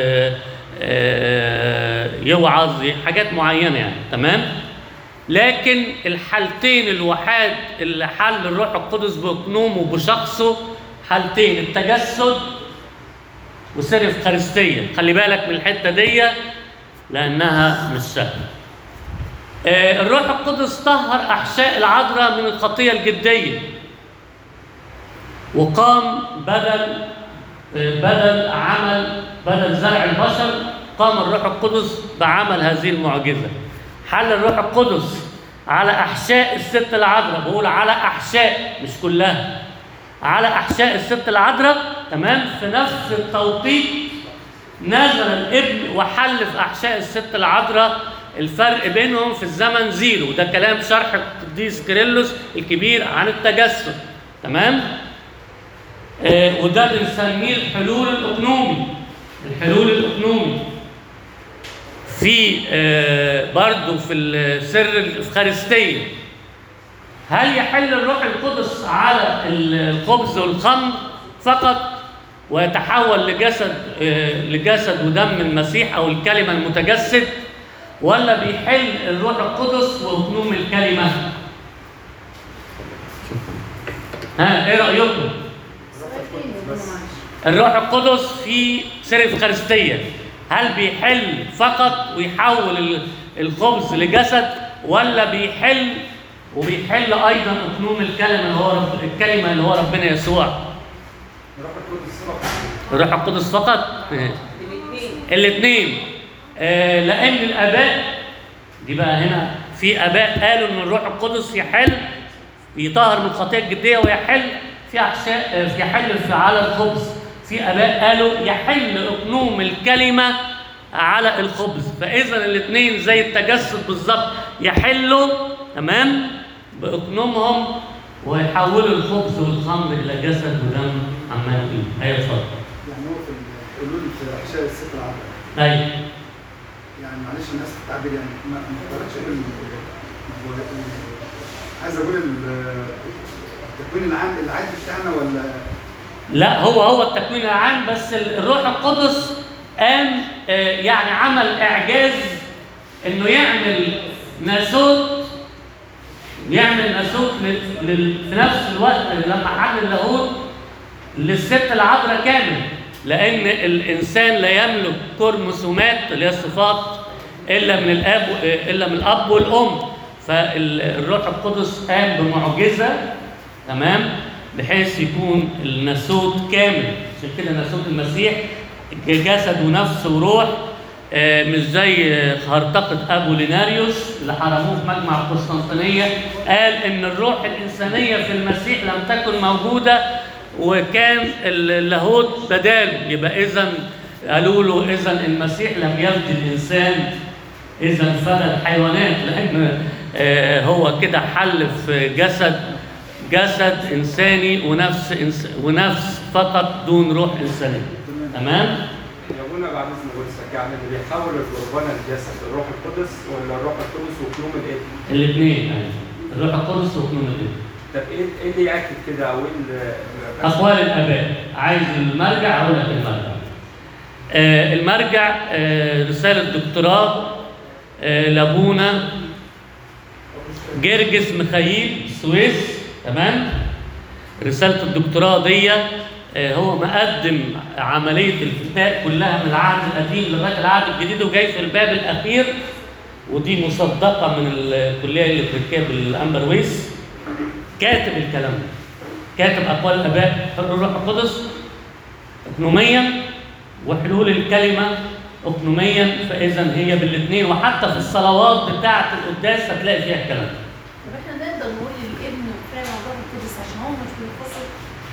يوعظ حاجات معينة يعني. تمام؟ لكن الحالتين الوحيد اللي حل الروح القدس بأقنومه وبشخصه حالتين، التجسد وسر الإفخارستية. خلي بالك من الحتة دي لأنها مش سهلة. الروح القدس طهر أحشاء العذراء من الخطية الجدية، وقام بدل زرع البشر، قام الروح القدس بعمل هذه المعجزة. حل الروح القدس على أحشاء الست العذراء، بقول على أحشاء مش كلها، على أحشاء الست العذراء. تمام؟ في نفس التوقيت نزل الابن وحل في أحشاء الست العذراء. الفرق بينهم في الزمن زيرو. ده كلام شرح القديس كيرلس الكبير عن التجسد. تمام؟ وده بنسميه الحلول الأقنومي. الحلول الأقنومي في برضه في سر الإفخارستية. هل يحل الروح القدس على الخبز والخمر فقط ويتحول لجسد ودم المسيح أو الكلمة المتجسد، ولا بيحل الروح القدس وأقنوم الكلمة؟ ايه رأيكم؟ الروح القدس في سر الإفخارستية هل بيحل فقط ويحول الخبز لجسد، ولا بيحل ايضا أقنوم الكلمة اللي هو ربنا يسوع؟ الروح القدس فقط. الاثنين. لأن الآباء دي بقى هنا في آباء قالوا إن الروح القدس يحل يطهر من الخطية الجدية ويحل في أحشاء، يحل على الخبز. في آباء قالوا يحل أقنوم الكلمة على الخبز. فإذا الاثنين زي التجسد بالظبط، يحلوا تمام بأقنومهم ويحولوا الخبز والخمر إلى جسد ودم عمال فيه. أيوة اتفضل. يعني هو في الحلول في أحشاء الست العذراء. أيوة. يعني معلش الناس التعبير يعني ما قدرتش عايز اقول التكوين العام بتاعنا ولا لا، هو التكوين العام، بس الروح القدس قام يعني عمل إعجاز إنه يعمل ناسوت في نفس الوقت لما حل اللاهوت للست العذراء كامل، لأن الإنسان لا يملك كروموسومات اللي هي الصفات إلا من الأب والأم. فالروح القدس قام بمعجزة، تمام، بحيث يكون الناسوت كامل. عشان كده ناسوت المسيح جسد ونفس وروح، مش زي هرطقة أبوليناريوس اللي حرموه في مجمع القسطنطينية، قال إن الروح الإنسانية في المسيح لم تكن موجودة وكان اللاهوت بداله. يبقى إذن قالوا له إذن المسيح لم يفدي الإنسان، إذن فدى الحيوانات، لأن هو كده حل في جسد إنساني ونفس فقط دون روح إنسانية. تمام؟ يا ابونا بعد اذن حضرتك، يعني اللي بيحول القربان الجسد الروح القدس ولا الروح القدس وكلوم الابن؟ الاثنين، الروح القدس وكلوم الابن. طب ايه اللي ياكد كده او ايه اقوال الاباء؟ عايز المرجع اقول لك المرجع. المرجع رساله دكتوراه لابونا جرجس ميخائيل السويس، تمام؟ رساله الدكتوراه دي هو مقدم عمليه الفداء كلها من العهد القديم لغايه العهد الجديد، وجاي في الباب الاخير، ودي مصدقه من الكليه الامريكيه بالامبرويس. كاتب الكلام ده، كاتب اقوال الاباء حلول الروح القدس اقنوميا وحلول الكلمه اقنوميا، فاذا هي بالاثنين، وحتى في الصلوات بتاعه القداس هتلاقي فيها الكلام ده. طب احنا نقدر نقول الابن وكفايه موضوع القدس عشان هو مش بينفصل؟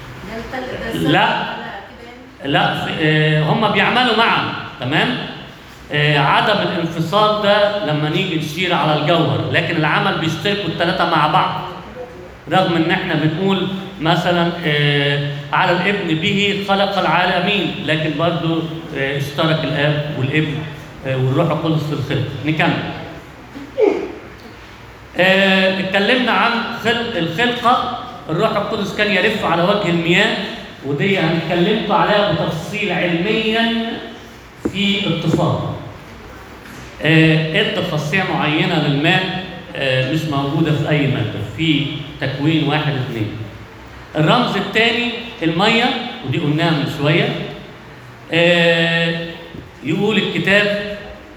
لا هم بيعملوا معا، تمام؟ عدم الانفصال ده لما نيجي نشير على الجوهر، لكن العمل بيشتركوا الثلاثه مع بعض، رغم ان احنا بنقول مثلا على الابن به خلق العالمين، لكن برضه اشترك الاب والابن والروح القدس في الخلق. نكمل. اتكلمنا عن الخلقه. الروح القدس كان يرف على وجه المياه، ودي هنتكلمكم عليها بتفصيل علميا في اتصال. ادى خاصيه معينه للماء مش موجوده في اي ماده في تكوين 1-2. الرمز الثاني الميه، ودي قلناها من شويه. يقول الكتاب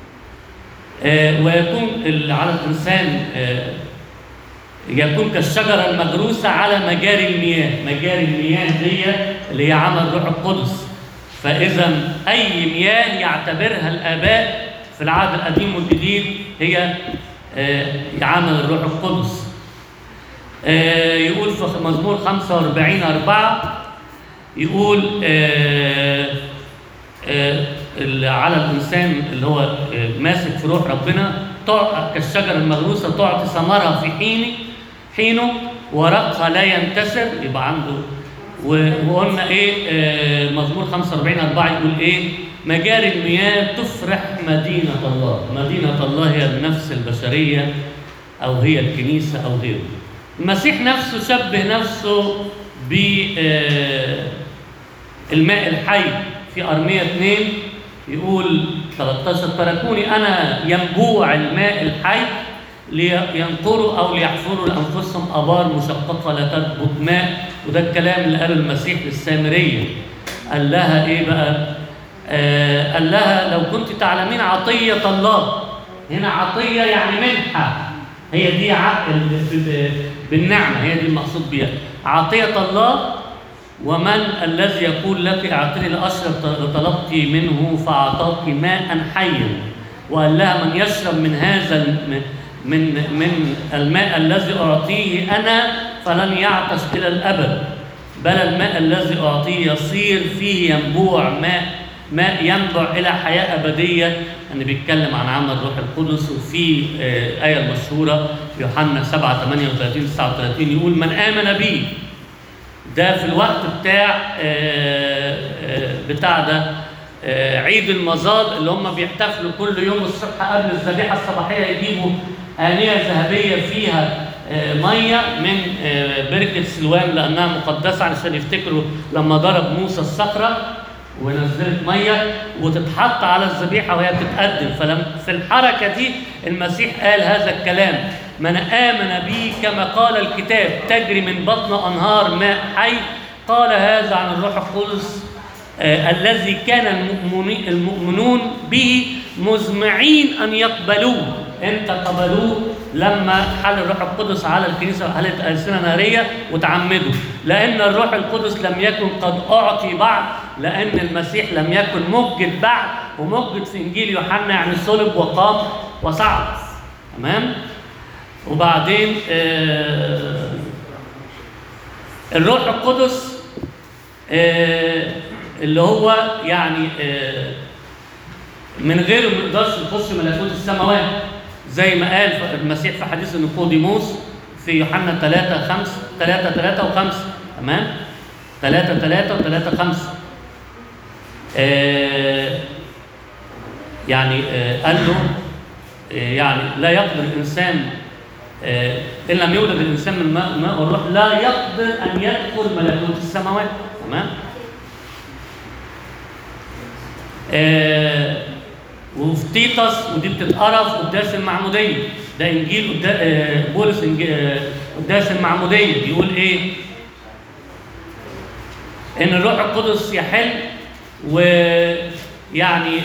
ويكون على الانسان يكون كالشجرة المغروسة على مجاري المياه. مجاري المياه دي اللي هي عمل روح القدس. فإذا أي مياه يعتبرها الآباء في العهد القديم والجديد هي عمل الروح القدس. يقول في مزمور 45:4 يقول على الإنسان اللي هو ماسك في روح ربنا كالشجرة المغروسة تعطي ثمرها في حينه ورقها لا ينتشر. يبقى عنده وقلنا ايه مزمور 45:4 يقول ايه؟ مجاري المياه تفرح مدينة الله. مدينة الله هي النفس البشرية او هي الكنيسة او غيره. المسيح نفسه شبه نفسه بالماء الحي في أرمية 2 يقول 13 تركوني أنا ينبوع الماء الحي لينقروا أو ليحفروا لأنفسهم آبار مشققة لا تضبط ماء. وده الكلام اللي قاله المسيح للسامرية. قال لها إيه بقى؟ قال لها لو كنت تعلمين عطية الله. هنا عطية يعني منحة، هي دي بالنعمة، هي دي المقصود بها عطية الله. ومن الذي يقول لك اعطني لاشرب طلبت منه فاعطاك ماء حيا. وقال لها من يشرب من هذا من الماء الذي اعطيه انا فلن يعطش الى الابد، بل الماء الذي اعطيه يصير فيه ينبوع ماء ينبع الى حياه ابديه. أنا بيتكلم عن عمل الروح القدس. وفي ايه المشهوره في يوحنا 7:38-39 يقول من امن بي. ده في الوقت بتاع ده عيد المظال اللي هم بيحتفلوا كل يوم الصبح قبل الذبيحه الصباحيه، يجيبوا آنية ذهبيه فيها ميه من بركه سلوان لانها مقدسه، علشان يفتكروا لما ضرب موسى الصخره ونزلت ميه وتتحط على الذبيحه وهي بتتقدم. في الحركه دي المسيح قال هذا الكلام: من آمن بي كما قال الكتاب تجري من بطن أنهار ماء حي. قال هذا عن الروح القدس الذي كان المؤمنون به مزمعين أن يقبلوه. امتى قبلوه؟ لما حل الروح القدس على الكنيسة وحلت ألسنة نارية وتعمدوا، لأن الروح القدس لم يكن قد أعطي بعد، لأن المسيح لم يكن مجد بعد، ومجد في إنجيل يوحنا يعني صلب وقام وصعد. تمام؟ وبعدين الروح القدس اللي هو يعني من غيره ما نقدرش نخش ملكوت السماوات، زي ما قال المسيح في حديث نيقوديموس في يوحنا 3:3 و5. تمام؟ 3:3 و3:5 يعني قال له يعني لا يقدر الإنسان إن لم يولد الإنسان من ماء والروح لا يقدر أن يدخل ملكوت السماوات. تمام؟ وفي تيتس، ودي بتتقرا في قداس المعمودية، ده إنجيل بولس قداس المعمودية، بيقول إيه؟ إن الروح القدس يحل ويعني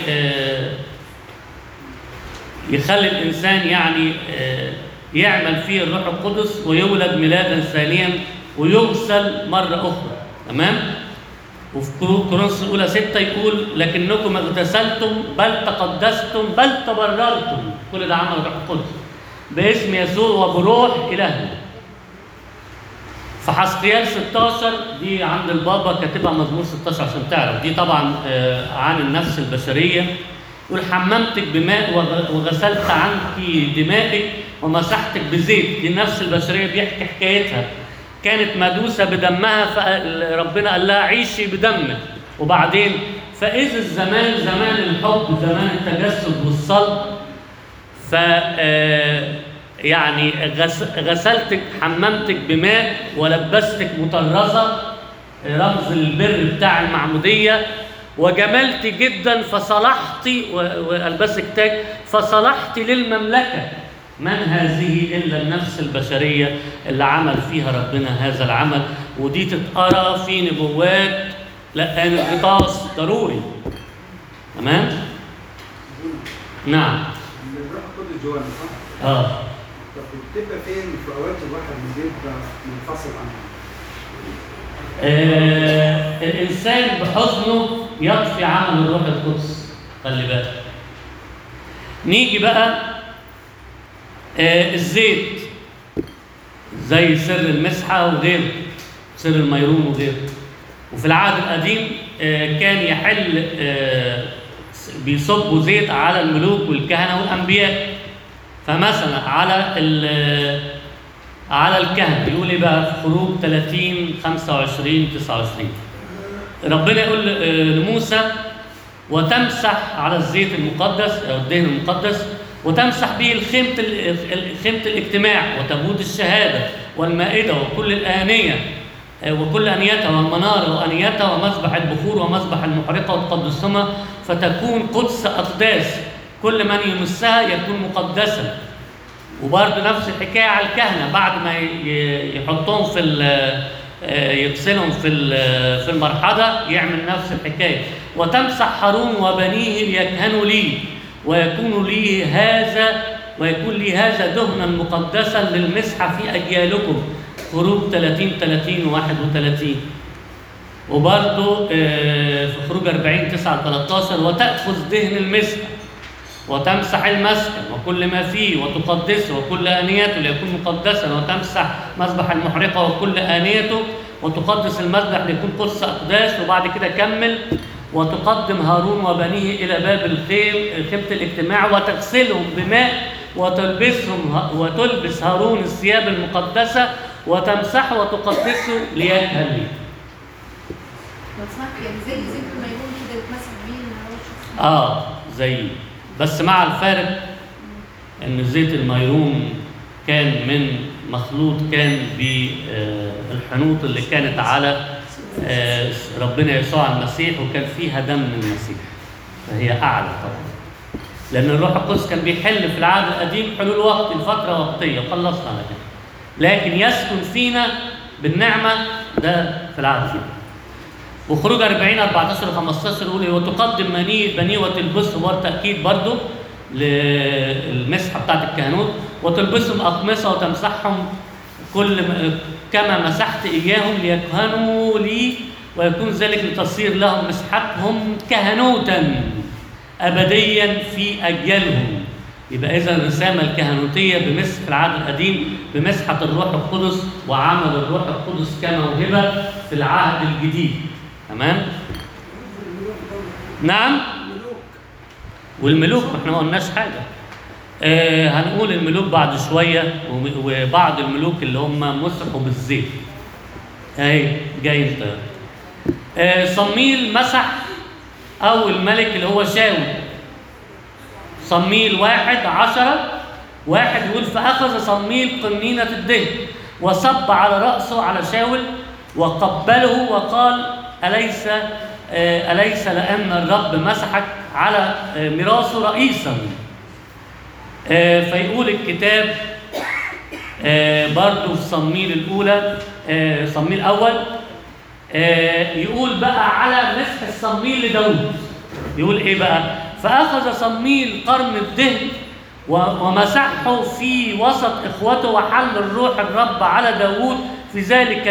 يخلي الإنسان يعني يعمل فيه الروح القدس ويولد ميلادا ثانيا ويغسل مرة أخرى. تمام؟ وفي كورنثوس الأولى 6 يقول: لكنكم اغتسلتم بل تقدستم بل تبررتم، كل ده عمل الروح القدس باسم يسوع وبروح إلهنا. في حزقيال 16 دي عند البابا كاتبها مزمور 16 عشان تعرف، دي طبعا عن النفس البشرية. يقول: حممتك بماء وغسلت عنك دمائك ومسحتك بزيت. دي النفس البشرية بيحكي حكايتها، كانت مدوسة بدمها، فربنا قال لها عيشي بدمك. وبعدين فإذا الزمان زمان الحب، زمان التجسد والصلب، ف يعني غسلتك، حممتك بماء ولبستك مطرزة، رمز البر بتاع المعمودية، وجملت جدا فصلحت والبسك تاج فصلحت للمملكة. من هذه إلا النفس البشرية اللي عمل فيها ربنا هذا العمل، ودي تتقرأ في نبوات لقان الغطاس ضروري. تمام؟ نعم. الروح القدس جوانا صح؟ طب بتبقى فين في اوقات الواحد بيبقى منفصل عنها؟ الإنسان بحزنه يطفي عمل الروح القدس. خلي بالك. نيجي بقى الزيت زي سر المسحة وغيره، سر الميرون وغيره. وفي العهد القديم كان يحل بيصبوا زيت على الملوك والكهنة والأنبياء. فمثلا على الكهنة يقول ايه بقى في خروج 30:25-29 ربنا يقول لموسى: وتمسح على الزيت المقدس أو الدهن المقدس وتمسح به خيمة الاجتماع وتابوت الشهادة والمائدة وكل الآنية وكل أنيتها والمنارة وأنيتها ومذبح البخور ومذبح المحرقة وتقدسهما فتكون قدس أقداس، كل من يمسها يكون مقدسا. وبرضه نفس الحكاية على الكهنة، بعد ما يحطهم يغسلهم في المرحضة يعمل نفس الحكاية. وتمسح هارون وبنيه ليكهنوا لي ويكون لي هذا دهنا مقدسا للمسحة في أجيالكم. خروج 30:30-31. وبرضه في خروج 40:9-13 وتأخذ دهن المسحة وتمسح المسكن وكل ما فيه وتقدسه وكل آنيته ليكون مقدسا، وتمسح مذبح المحرقة وكل آنيته وتقدس المذبح ليكون قدس أقداس. وبعد كده كمل: وتقدم هارون وبنيه إلى باب خيمة الاجتماع وتغسلهم بماء وتلبس هارون الثياب المقدسة وتمسحه وتقدسه ليكهن لي. لو سمحت يعني زي ما يكون كده يتمسح بيه من زي، بس مع الفارق ان زيت الميرون كان من مخلوط كان بالحنوط اللي كانت على ربنا يسوع المسيح، وكان فيها دم المسيح، فهي أعلى طبعا. لأن الروح القدس كان بيحل في العهد القديم حلول وقت لفترة وقتية وخلصنا على كده، لكن يسكن فينا بالنعمة ده في العهد الجديد. وخروج 40:14-15 يقول إيه؟ وتقدم بنيوة البصر، ور تأكيد برضه للمسحة بتاعت الكهنوت، وتلبسهم أقمصة وتمسحهم كما مسحت إياهم ليكهنوا لي، ويكون ذلك لتصير لهم مسحتهم كهنوتا أبديا في أجيالهم. يبقى إذا الرسامة الكهنوتية بمسح العهد القديم بمسحة الروح القدس وعمل الروح القدس كموهبة في العهد الجديد. تمام؟ نعم؟ والملوك ما احنا ما قلناش حاجة. هنقول الملوك بعد شوية، وبعض الملوك اللي هم مسحوا بالزيت. اهي جاي انت. صموئيل مسح أول ملك اللي هو شاول. صموئيل 1:10 يقول فأخذ صموئيل قنينة الدهن وصب على رأسه على شاول وقبله وقال أليس لأن الرب مسحك على ميراثه رئيسا. فيقول الكتاب برضو في صموئيل الأولى صموئيل الأول يقول بقى على مسح الصموئيل لداود. يقول إيه بقى؟ فأخذ صموئيل قرن الدهن ومسحه في وسط إخوته وحل الروح الرب على داود في ذلك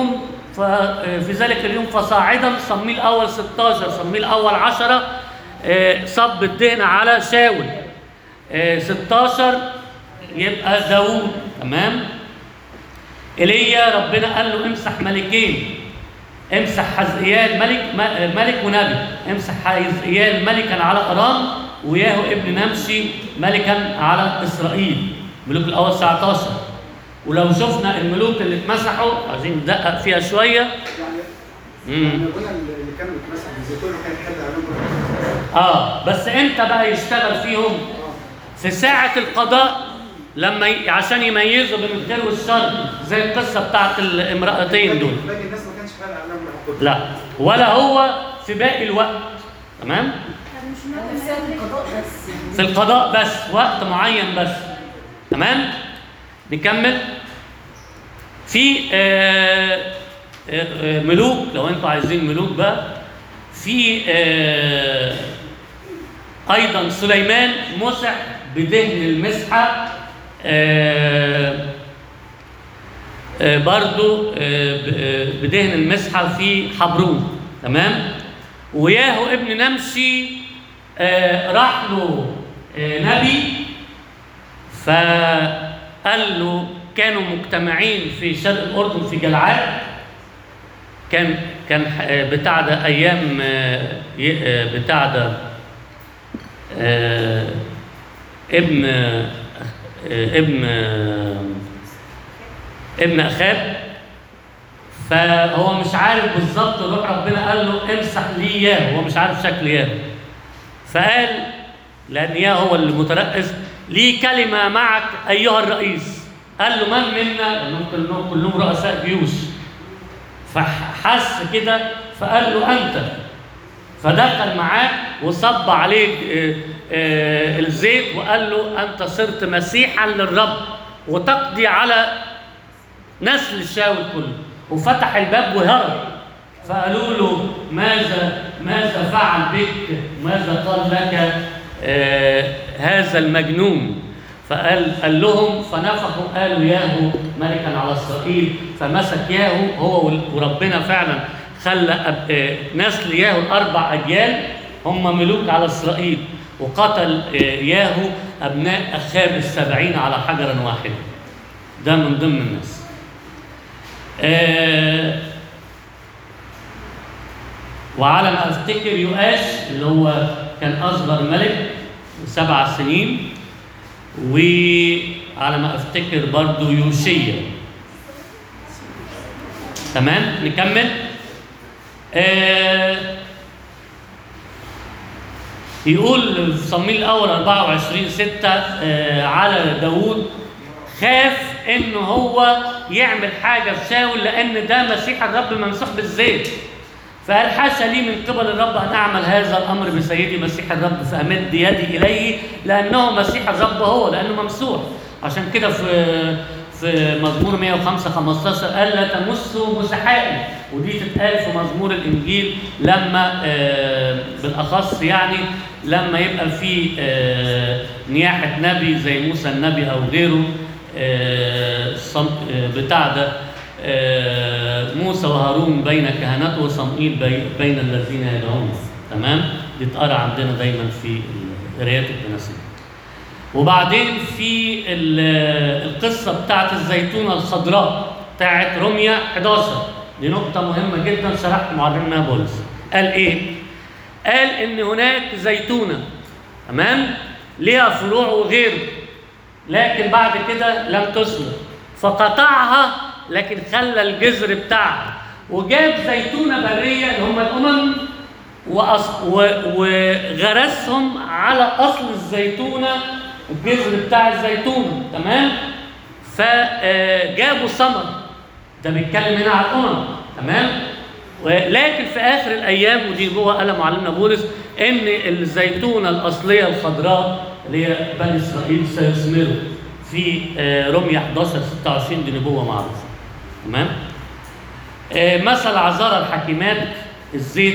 اليوم فصاعدا. صموئيل الأول 16 صموئيل الأول 10 صب الدهن على شاول. 16 يبقى داود. تمام؟ إيليا ربنا قال له امسح ملكين، امسح حزقيال ملك ونبي، امسح حزقيال ملكا على أرام وياهو ابن نمشي ملكا على إسرائيل. ملوك الأول 19. ولو شفنا الملوك اللي اتمسحوا عايزين ندقق فيها شوية. يعني ابونا اللي كانوا بيتمسح بالزيتون وكان يحل عليهم بس امتى بقى يشتغل فيهم؟ في ساعة القضاء، لما عشان يميزوا بين الخير والشر، زي القصة بتاعت الامرأتين دول. باقي الناس ما كانش حل عليهم العقود. لا، ولا هو في باقي الوقت. تمام؟ في القضاء بس، وقت معين بس. تمام؟ نكمل. في ملوك، لو انتوا عايزين ملوك بقى، في ايضا سليمان مسح بدهن المسحه برضو بدهن المسحه في حبرون. تمام؟ وياهو ابن نمشي راح له نبي فقال له كانوا مجتمعين في شرق الأردن في جلعاد. كان بتاع ده أيام بتاع ده ابن أخاب. فهو مش عارف بالظبط، روح ربنا قال له امسح لي ياهو، هو مش عارف شكل ياهو. فقال لأن ياهو هو اللي مترأس، لي كلمة معك أيها الرئيس. قال له من منا؟ لأنهم كلهم رؤساء جيوش. فحس كده فقال له أنت. فدخل معاه وصب عليه الزيت وقال له أنت صرت مسيحا للرب وتقضي على نسل الشاول كله. وفتح الباب وهرب. فقالوا له ماذا فعل بك؟ ماذا قال لك هذا المجنون؟ فقال لهم فنفخوا قالوا ياهو ملكا على إسرائيل. فمسك ياهو هو وربنا فعلا خلى نسل ياهو الأربع أجيال هم ملوك على إسرائيل. وقتل ياهو أبناء أخاب 70 على حجر واحد. ده من ضمن الناس. وعلى ما أفتكر يؤاش اللي هو كان أصغر ملك 7 سنين. وعلى ما أفتكر برضو يوشيا. تمام؟ نكمل. يقول في صموئيل الأول 24:6 على داود خاف ان هو يعمل حاجه في شاول لان ده مسيح الرب ممسوح بالزيت. فقال حاشا لي من قبل الرب ان اعمل هذا الامر بسيدي مسيح الرب فامد يدي اليه لانه مسيح الرب هو، لانه ممسوح. عشان كده في مزمور 105:15 قال لا تمسوا مسحائي، ودي تتقال في مزمور الانجيل لما بالاخص يعني لما يبقى في نياحه نبي زي موسى النبي او غيره بتاع ده موسى وهارون بين كهنته وصموئيل بين الذين يدعون. تمام؟ دي تقرا عندنا دايما في قرايات الكنسيه. وبعدين في القصه بتاعت الزيتونه الخضراء بتاعت روميا 11، دي نقطه مهمه جدا شرحت معلمنا بولس. قال ايه؟ قال ان هناك زيتونه تمام ليها فروع وغيره، لكن بعد كده لم تثمر فقطعها، لكن خلى الجذر بتاعها وجاب زيتونه بريه اللي هم الامم وغرسهم على اصل الزيتونه، الجذر بتاع الزيتونه. تمام؟ فجابوا ثمر. ده بيتكلم هنا على الامم. تمام؟ ولكن في اخر الايام، ودي جوه قال معلمنا بولس، ان الزيتونه الاصليه الخضراء اللي هي بني اسرائيل سيثمروا في روميا 11:26، دي نبوه معروفه. تمام؟ مثل عذارى الحكيمات الزيت،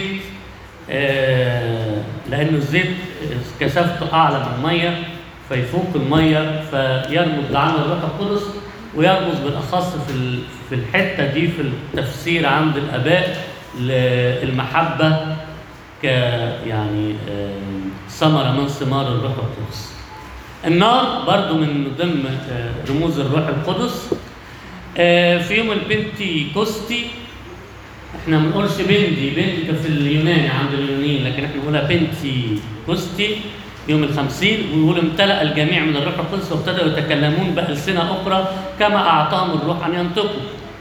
لانه الزيت كثافته اعلى من الميه فيفوق الميه فيرمز لعمل الروح القدس، ويرمز بالاخص في الحته دي في التفسير عند الاباء للمحبه يعني ثمره من ثمار الروح القدس. النار برضو من ضمن رموز الروح القدس. في يوم البنتيكوستي احنا ما بنقولش بندي كان في اليوناني عند اليونانيين، لكن احنا بنقولها بنتيكوستي يوم الخمسين، ويقول امتلأ الجميع من الروح القدس وابتدأوا يتكلمون بألسنة أخرى كما أعطاهم الروح أن ينطقوا.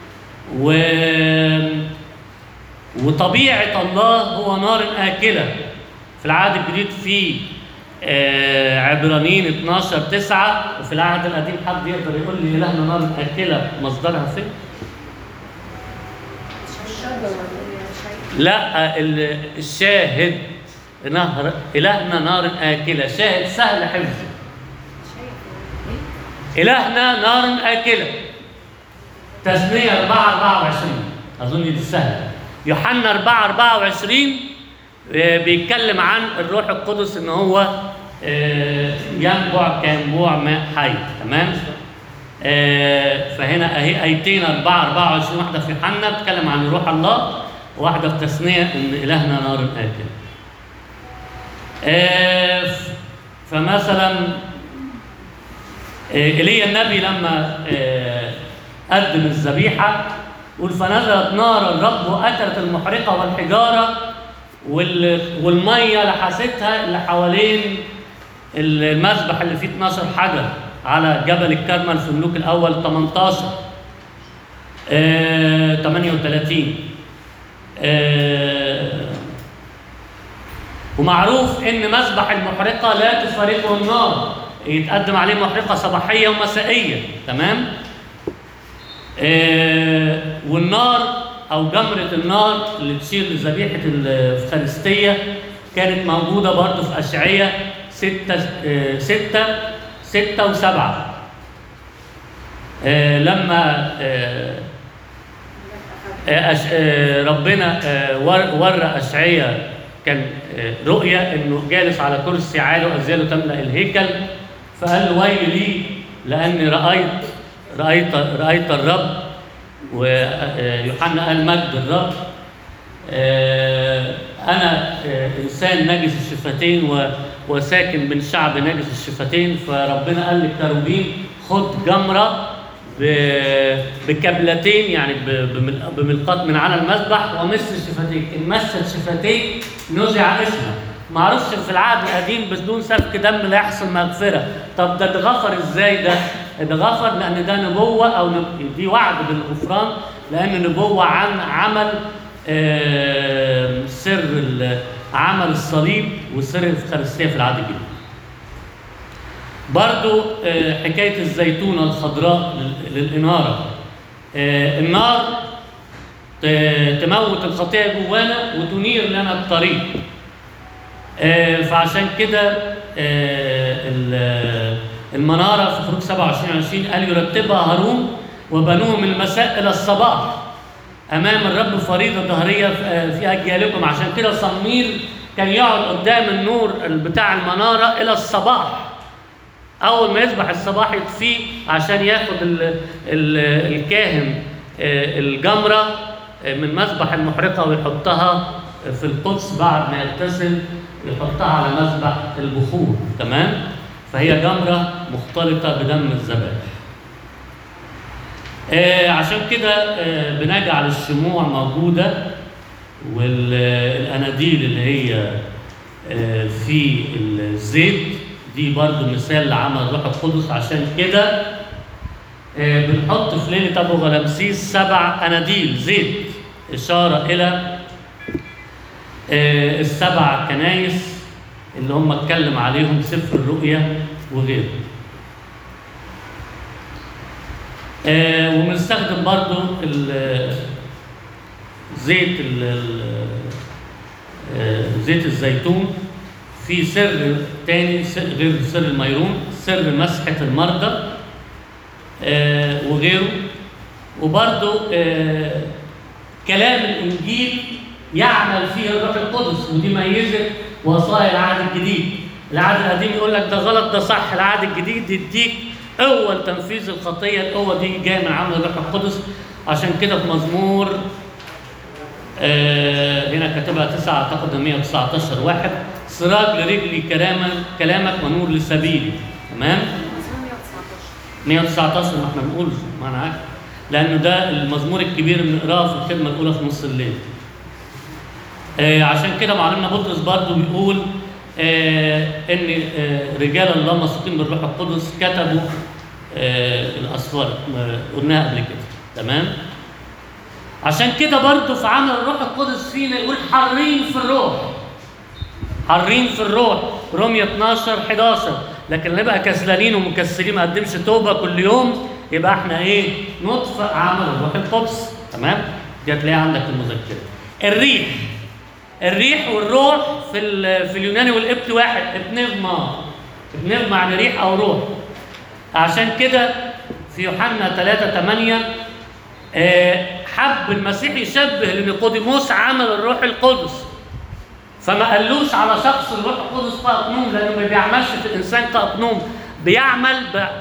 وطبيعة الله هو نار آكلة. في العهد الجديد في عبرانيين 12:9، وفي العهد القديم حد يقدر يقول لي إلهنا نار آكلة مصدرها فين؟ لا، الشاهد نهر إلهنا نار آكلة، شاهد سهل حفظه. إلهنا نار آكلة، تثنية 4:24 أظن دي سهلة. يوحنا 4:24 بيتكلم عن الروح القدس إن هو ينبع كينبوع ماء حي. تمام؟ فهنا أهي آيتين 4:24، واحدة في يوحنا بتتكلم عن روح الله، وواحدة في تثنية إن إلهنا نار آكلة. فمثلا ايليا النبي لما قدم الذبيحه يقول فنزلت نار الرب واكلت المحرقه والحجاره والميه لحستها اللي حوالين المذبح اللي فيه 12 حجر على جبل الكرمل في ملوك الاول 38. ومعروف ان مذبح المحرقه لا تفارقه النار، يتقدم عليه محرقه صباحيه ومسائيه. تمام؟ والنار او جمره النار اللي تشير لذبيحه الافخارستيه كانت موجوده برضه في اشعياء 6 و7 لما ربنا ورى اشعياء كان رؤية انه جالس على كرسي عالي وازياله تملأ الهيكل، فقال له ويل لي لاني رأيت الرب. ويوحنا قال مجد الرب. انا انسان نجس الشفتين وساكن من شعب نجس الشفتين، فربنا قال للكروبين خد جمرة بكبلتين يعني بملقاط من على المذبح ومس شفتيك، ان مست شفتيك نزع اسمك. ما اعرفش في العهد القديم بدون سفك دم لا يحصل مغفره. طب ده اتغفر ازاي؟ ده اتغفر لان ده نبوه او دي وعد بالغفران، لان نبوه عن عمل سر عمل الصليب وسر الافخارستيه في العهد الجديد. برضو حكاية الزيتونة الخضراء للإنارة. النار تموت الخطيئة جوانا وتنير لنا الطريق. فعشان كده المنارة في خروج 27:20 قال يرتبها هارون وبنوه من المساء إلى الصباح أمام الرب فريضة ظهرية في أجيالكم. عشان كده صمويل كان يقعد قدام النور بتاع المنارة إلى الصباح. أول ما يصبح الصباح يطفيه عشان ياخد الكاهن الجمرة من مذبح المحرقة ويحطها في القدس بعد ما يغتسل، يحطها على مذبح البخور. تمام؟ فهي جمرة مختلطة بدم الذبائح. عشان كده بنجعل الشموع موجودة والأناديل اللي هي في الزيت دي برضو مثال لعمل الروح القدس. عشان كده بنحط في ليلة أبو غلمسيس 7 أناديل زيت، إشارة إلى ال7 كنايس اللي هم اتكلم عليهم سفر الرؤيا وغيره. وبنستخدم برضو زيت زيت الزيتون في سر تاني غير سر الميرون، سر مسحة المرضى وغيره. وبرضو كلام الإنجيل يعمل فيه الروح القدس، ودي ميزة وصايا العهد الجديد. العهد القديم يقول لك ده غلط ده صح، العهد الجديد يديك قوة لتنفيذ الخطية. القوة دي جاية من عمل الروح القدس. عشان كده في مزمور هنا كاتبها 9 اعتقد 119:1 سراج لرجلي كلامك ونور لسبيلي. تمام؟ 119 ما احنا بنقول ما انا عارف، لانه ده المزمور الكبير اللي بنقراه في الخدمه الاولى في نص الليل. عشان كده معلمنا بطرس برضو بيقول ان رجال الله مسوقين بالروح القدس كتبوا الاسفار، قلناها قبل كده. تمام؟ عشان كده برضو في عمل الروح القدس فينا يقول حارين في الروح، حارين في الروح، رومية 12:11. لكن نبقى كسلانين ومكسلين ما قدمش توبه كل يوم، يبقى احنا ايه؟ نطفئ عمل الروح القدس. تمام؟ دي هتلاقيها عندك في المذكره. الريح والروح في اليوناني والقبط واحد، ابنغما يعني ريح او روح. عشان كده في يوحنا 3:8 حب المسيح يشبه لنيقوديموس عمل الروح القدس، فما قالوش على شخص الروح القدس كأقنوم، لانه ما بيعملش في الانسان كأقنوم، بيعمل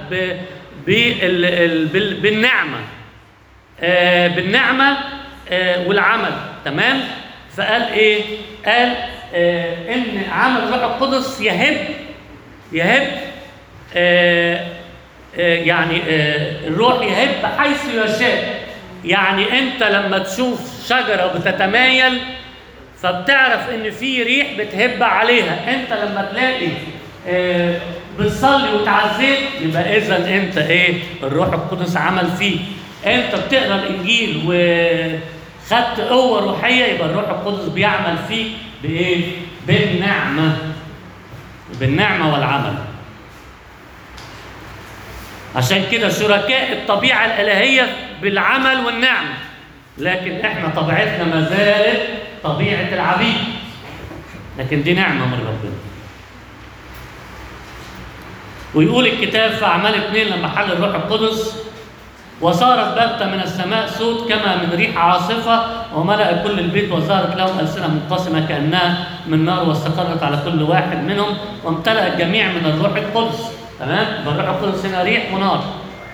بالنعمه بالنعمه والعمل. تمام؟ فقال ايه؟ قال ان عمل الروح القدس يهب يعني الروح يهب حيث يشاء. يعني انت لما تشوف شجره بتتمايل فبتعرف ان في ريح بتهب عليها. انت لما تلاقي بتصلي وتعزيت يبقى اذا انت ايه؟ الروح القدس عمل فيك. انت بتقرا الانجيل وخدت قوه روحيه، يبقى الروح القدس بيعمل فيك بايه؟ بالنعمه والعمل. عشان كده شركاء الطبيعه الالهيه بالعمل والنعمه، لكن احنا طبيعتنا ما زالت طبيعه العبيد، لكن دي نعمه من ربنا. ويقول الكتاب في اعمال 2 لما حل الروح القدس وصارت بغتة من السماء صوت كما من ريح عاصفة وملأ كل البيت وظهرت لهم ألسنة منقسمة كأنها من نار واستقرت على كل واحد منهم وامتلأ الجميع من الروح القدس. تمام؟ الروح القدس هنا ريح ونار.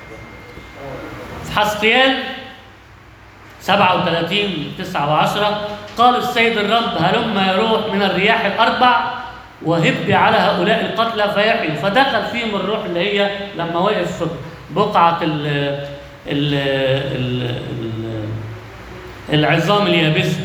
في حسقيال 37:9-10 قال السيد الرب هلم يا روح من الرياح الأربع وهب على هؤلاء القتلى فيحيوا. فدخل فيهم الروح اللي هي لما وقف في بقعة العظام اليابسة.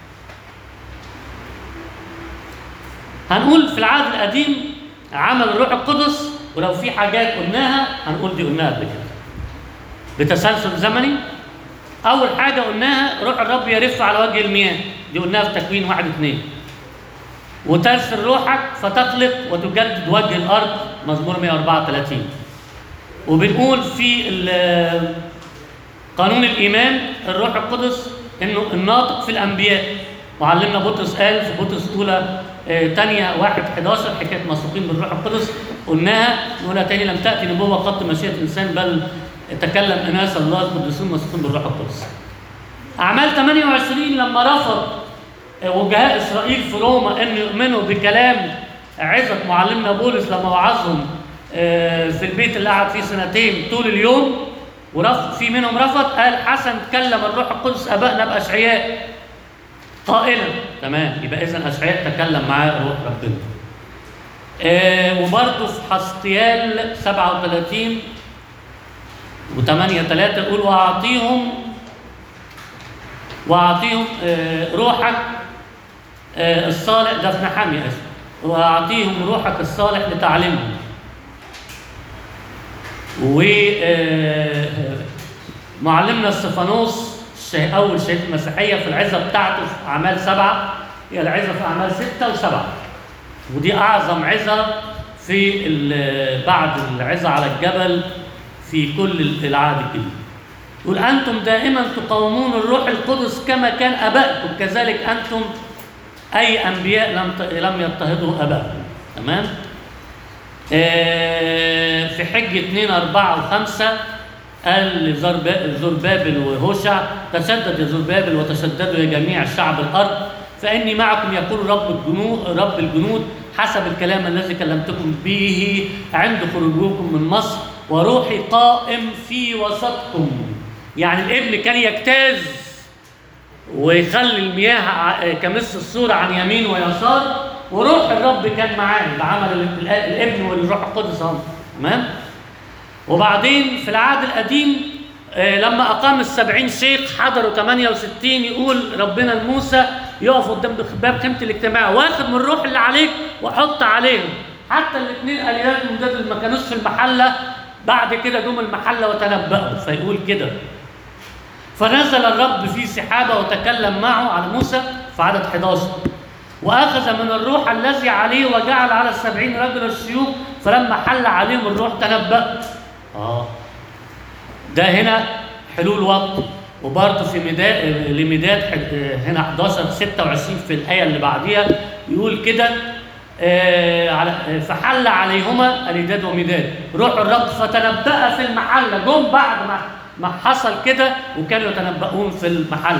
هنقول في العهد القديم عمل الروح القدس، ولو في حاجات قلناها هنقول دي قلناها قبل كده بتسلسل زمني. أول حاجة قلناها روح الرب يرف على وجه المياه، دي قلناها في تكوين 1:2. وترسل روحك فتخلق وتجدد وجه الارض، مزمور 134. وبنقول في قانون الايمان الروح القدس انه الناطق في الانبياء. معلمنا بطرس قال في بطرس الاولى تانية 1:11 حكايه مسوقين بالروح القدس، نقولها تاني: لم تاتي نبوه قط مشيئه انسان، بل تكلم اناس الله القديسون مسوقين بالروح القدس. اعمال 28 لما رفض وجهاء اسرائيل في روما ان يؤمنوا بكلام عظه معلمنا بولس لما وعظهم في البيت اللي قعد فيه 2 سنين طول اليوم، في منهم رفض، قال: حسن كلم الروح القدس ابائنا باشعياء قائلا. تمام، يبقى اذا اشعياء تكلم معاه روح ربنا. وبرضه في حسقيال 37 و8:3 يقول: واعطيهم روحك الصالح، ده في نحمية اسف، واعطيهم روحك الصالح لتعلمهم. ومعلمنا استفانوس اول شهيد المسيحيه في العظه بتاعته في اعمال 7، هي العظه في اعمال 6 و7، ودي اعظم عظه في بعد العظه على الجبل في كل العهد الجديد. يقول: انتم دائما تقاومون الروح القدس كما كان ابائكم، كذلك انتم اي انبياء لم يضطهدوا ابائكم. تمام. في حج 2 4 و5 قال لزربابل وهوشع: تشدد يا زربابل وتشددوا يا جميع الشعب الارض، فاني معكم يقول رب الجنود حسب الكلام الذي كلمتكم به عند خروجكم من مصر، وروحي قائم في وسطكم. يعني الابن كان يجتاز ويخلي المياه كمثل الصورة عن يمين ويسار، وروح الرب كان معاه بعمل الابن والروح القدس هم. تمام. وبعدين في العهد القديم لما اقام ال70 شيخ حضروا 68، يقول ربنا لموسى: يقف قدام باب خيمه الاجتماع واخد من الروح اللي عليك وحط عليهم. حتى الاثنين اليات الممداد اللي ما كانوش في المحله بعد كده جم المحله وتنبأوا. فيقول كده: فنزل الرب في سحابه وتكلم معه على موسى في عدد 11، واخذ من الروح الذي عليه وجعل على 70 رجل الشيوخ، فلما حل عليهم الروح تنبأ. ده هنا حلول وقت. وبرضه في لمداد هنا 11 26 في الايه اللي بعديها يقول كده: فحل عليهما اليداد ومداد روح الرب فتنبأ في المحله. جم بعد ما حصل كده وكانوا يتنبؤون في المحل.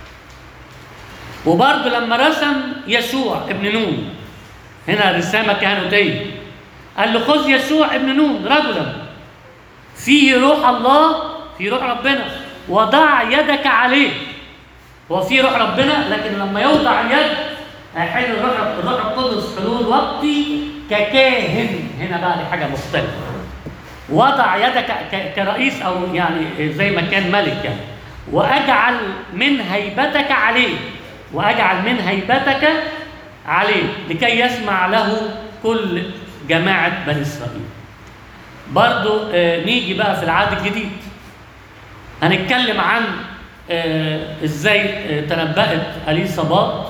وبرضه لما رسم يشوع ابن نون، هنا رسامه كهنوتيه، قال له: خذ يشوع ابن نون رجلا فيه روح الله، في روح ربنا، وضع يدك عليه. هو في روح ربنا، لكن لما يوضع اليد هيحل الروح القدس حلول وقتي ككاهن. هنا بقى دي حاجه مختلفه. وضع يدك كرئيس او يعني زي ما كان ملك يعني. واجعل من هيبتك عليه، واجعل من هيبتك عليه لكي يسمع له كل جماعه بني اسرائيل. برضو نيجي بقى في العهد الجديد هنتكلم عن ازاي تنبأت اليصابات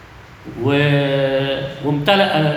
وامتلأ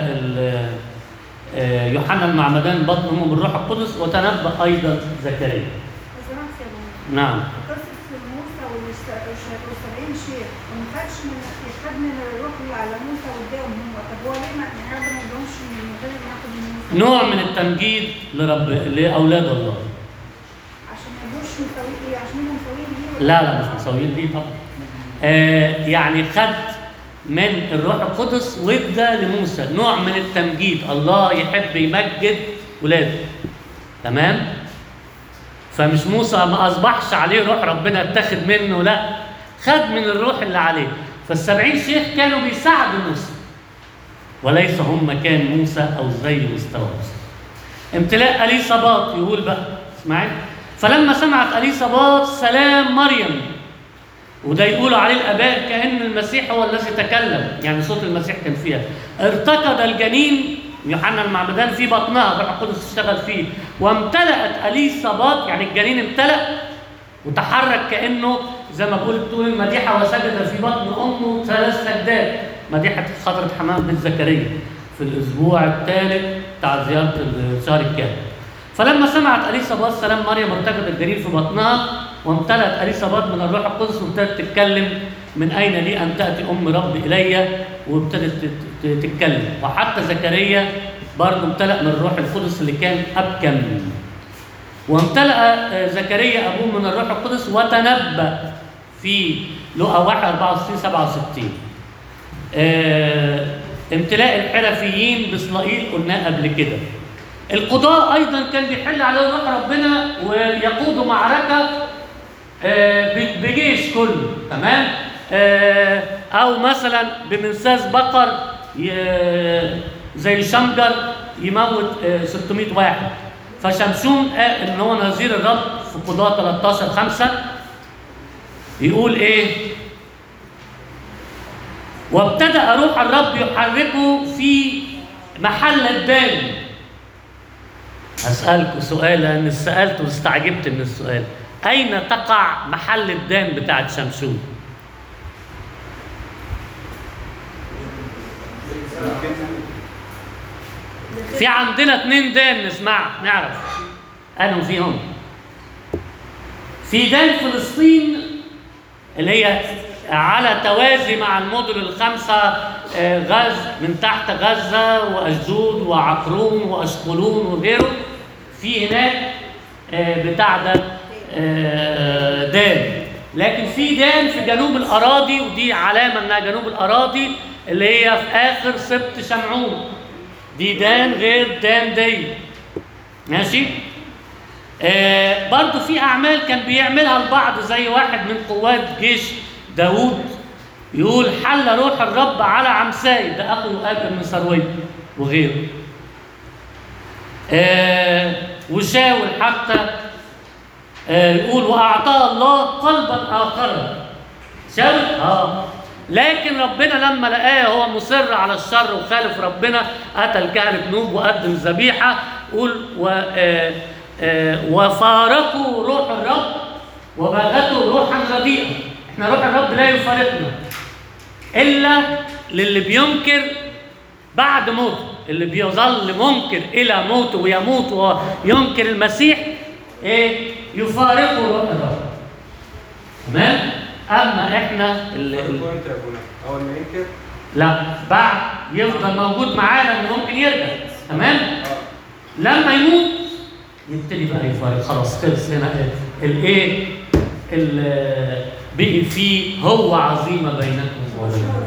يوحنا المعمدان بطن امه بالروح القدس، وتنبأ ايضا زكريا. نعم. قصه موسى وال70 شيخ ما خد من الروح اللي على موسى واداهم هم. طب هو ليه ما يدهمش من غير ما ياخد من موسى؟ نوع من التمجيد لاولاد الله. عشان ما يبقوش مساويين، عشان يبقوا مساويين ليه؟ لا مش مساويين ليه طبعا. يعني خد من الروح القدس وادى لموسى نوع من التمجيد. الله يحب يمجد ولاده. تمام؟ فمش موسى ما اصبحش عليه روح ربنا اتاخد منه، لا، خد من الروح اللي عليه. فال70 شيخ كانوا بيساعدوا موسى، وليس هم مكان موسى او زي مستوى موسى. امتلاء اليصابات يقول بقى، اسمعي: فلما سمعت اليصابات سلام مريم، وده يقولوا عليه الاباء كأن المسيح هو الذي تكلم، يعني صوت المسيح كان فيها، ارتقد الجنين يوحنا المعمدان في بطنها، الروح القدس اشتغل فيه، وامتلأت اليصابات، يعني الجنين امتلأ وتحرك كأنه زي ما تقول المديحة وسجد في بطن أمه 3 سجدات، مديحة خضرة حمام بنت زكريا في الأسبوع الثالث بتاع زيارة الشهر الكامل. فلما سمعت أليصابات سلام مريم ارتجت الجليل في بطنها، وامتلأت أليصابات من الروح القدس وابتدت تتكلم من أين لي أن تأتي أم ربي إلي، وابتدت تتكلم. وحتى زكريا برضه امتلأ من الروح القدس اللي كان أبكم. وامتلأ زكريا أبوه من الروح القدس وتنبأ في لقا 1:64-67. امتلاء الحرفيين بإسرائيل قلناه قبل كده. القضاء أيضا كان بيحل عليه روح ربنا ويقودوا معركة بجيش كله، تمام؟ أو مثلا بمنساس بقر زي شمجر يموت 600 واحد. فشمشون قال ان هو نظير الرب في قضاء 13:5 يقول ايه؟ وابتدأ روح الرب يحركه في محل الدان. هسألكوا سؤال لأن سألت واستعجبت من السؤال. أين تقع محل الدان بتاعت شمشون؟ في عندنا 2 دان نعرف أنهم فيهم. في دان فلسطين اللي هي على توازي مع المدن ال5 غزة، من تحت غزة وأشدود وعقرون وأشقلون وغيره. في هناك بتاع ده دان. لكن في دان في جنوب الأراضي، ودي علامة إنها جنوب الأراضي اللي هي في آخر سبط شمعون. دي دان غير دان دي، ماشي؟ برضو في أعمال كان بيعملها البعض، زي واحد من قوات جيش داوود يقول حل روح الرب على عمساي، ده أخو يؤاب بن سروي وغيره. وشاول حتى يقول وأعطاه الله قلبا آخر. شاول لكن ربنا لما لقاه هو مصر على الشر وخالف ربنا قتل كهنة نوب وقدم ذبيحة. قول وفارقوا روح الرب وبغتوا روحا رديئا. احنا روح الرب لا يفارقنا إلا للي بينكر بعد موته، اللي بيظل منكر إلى موته ويموت وينكر المسيح يفارقوا روح الرب. تمام؟ أما إحنا أول ما ينكر لا، بعد يفضل موجود معانا إنه ممكن يرجع. تمام؟ لما يموت يبتدي بقى يفارق. خلاص خلص هنا الإيه؟ بقي فيه هو عظيمة بينكم وبينهم.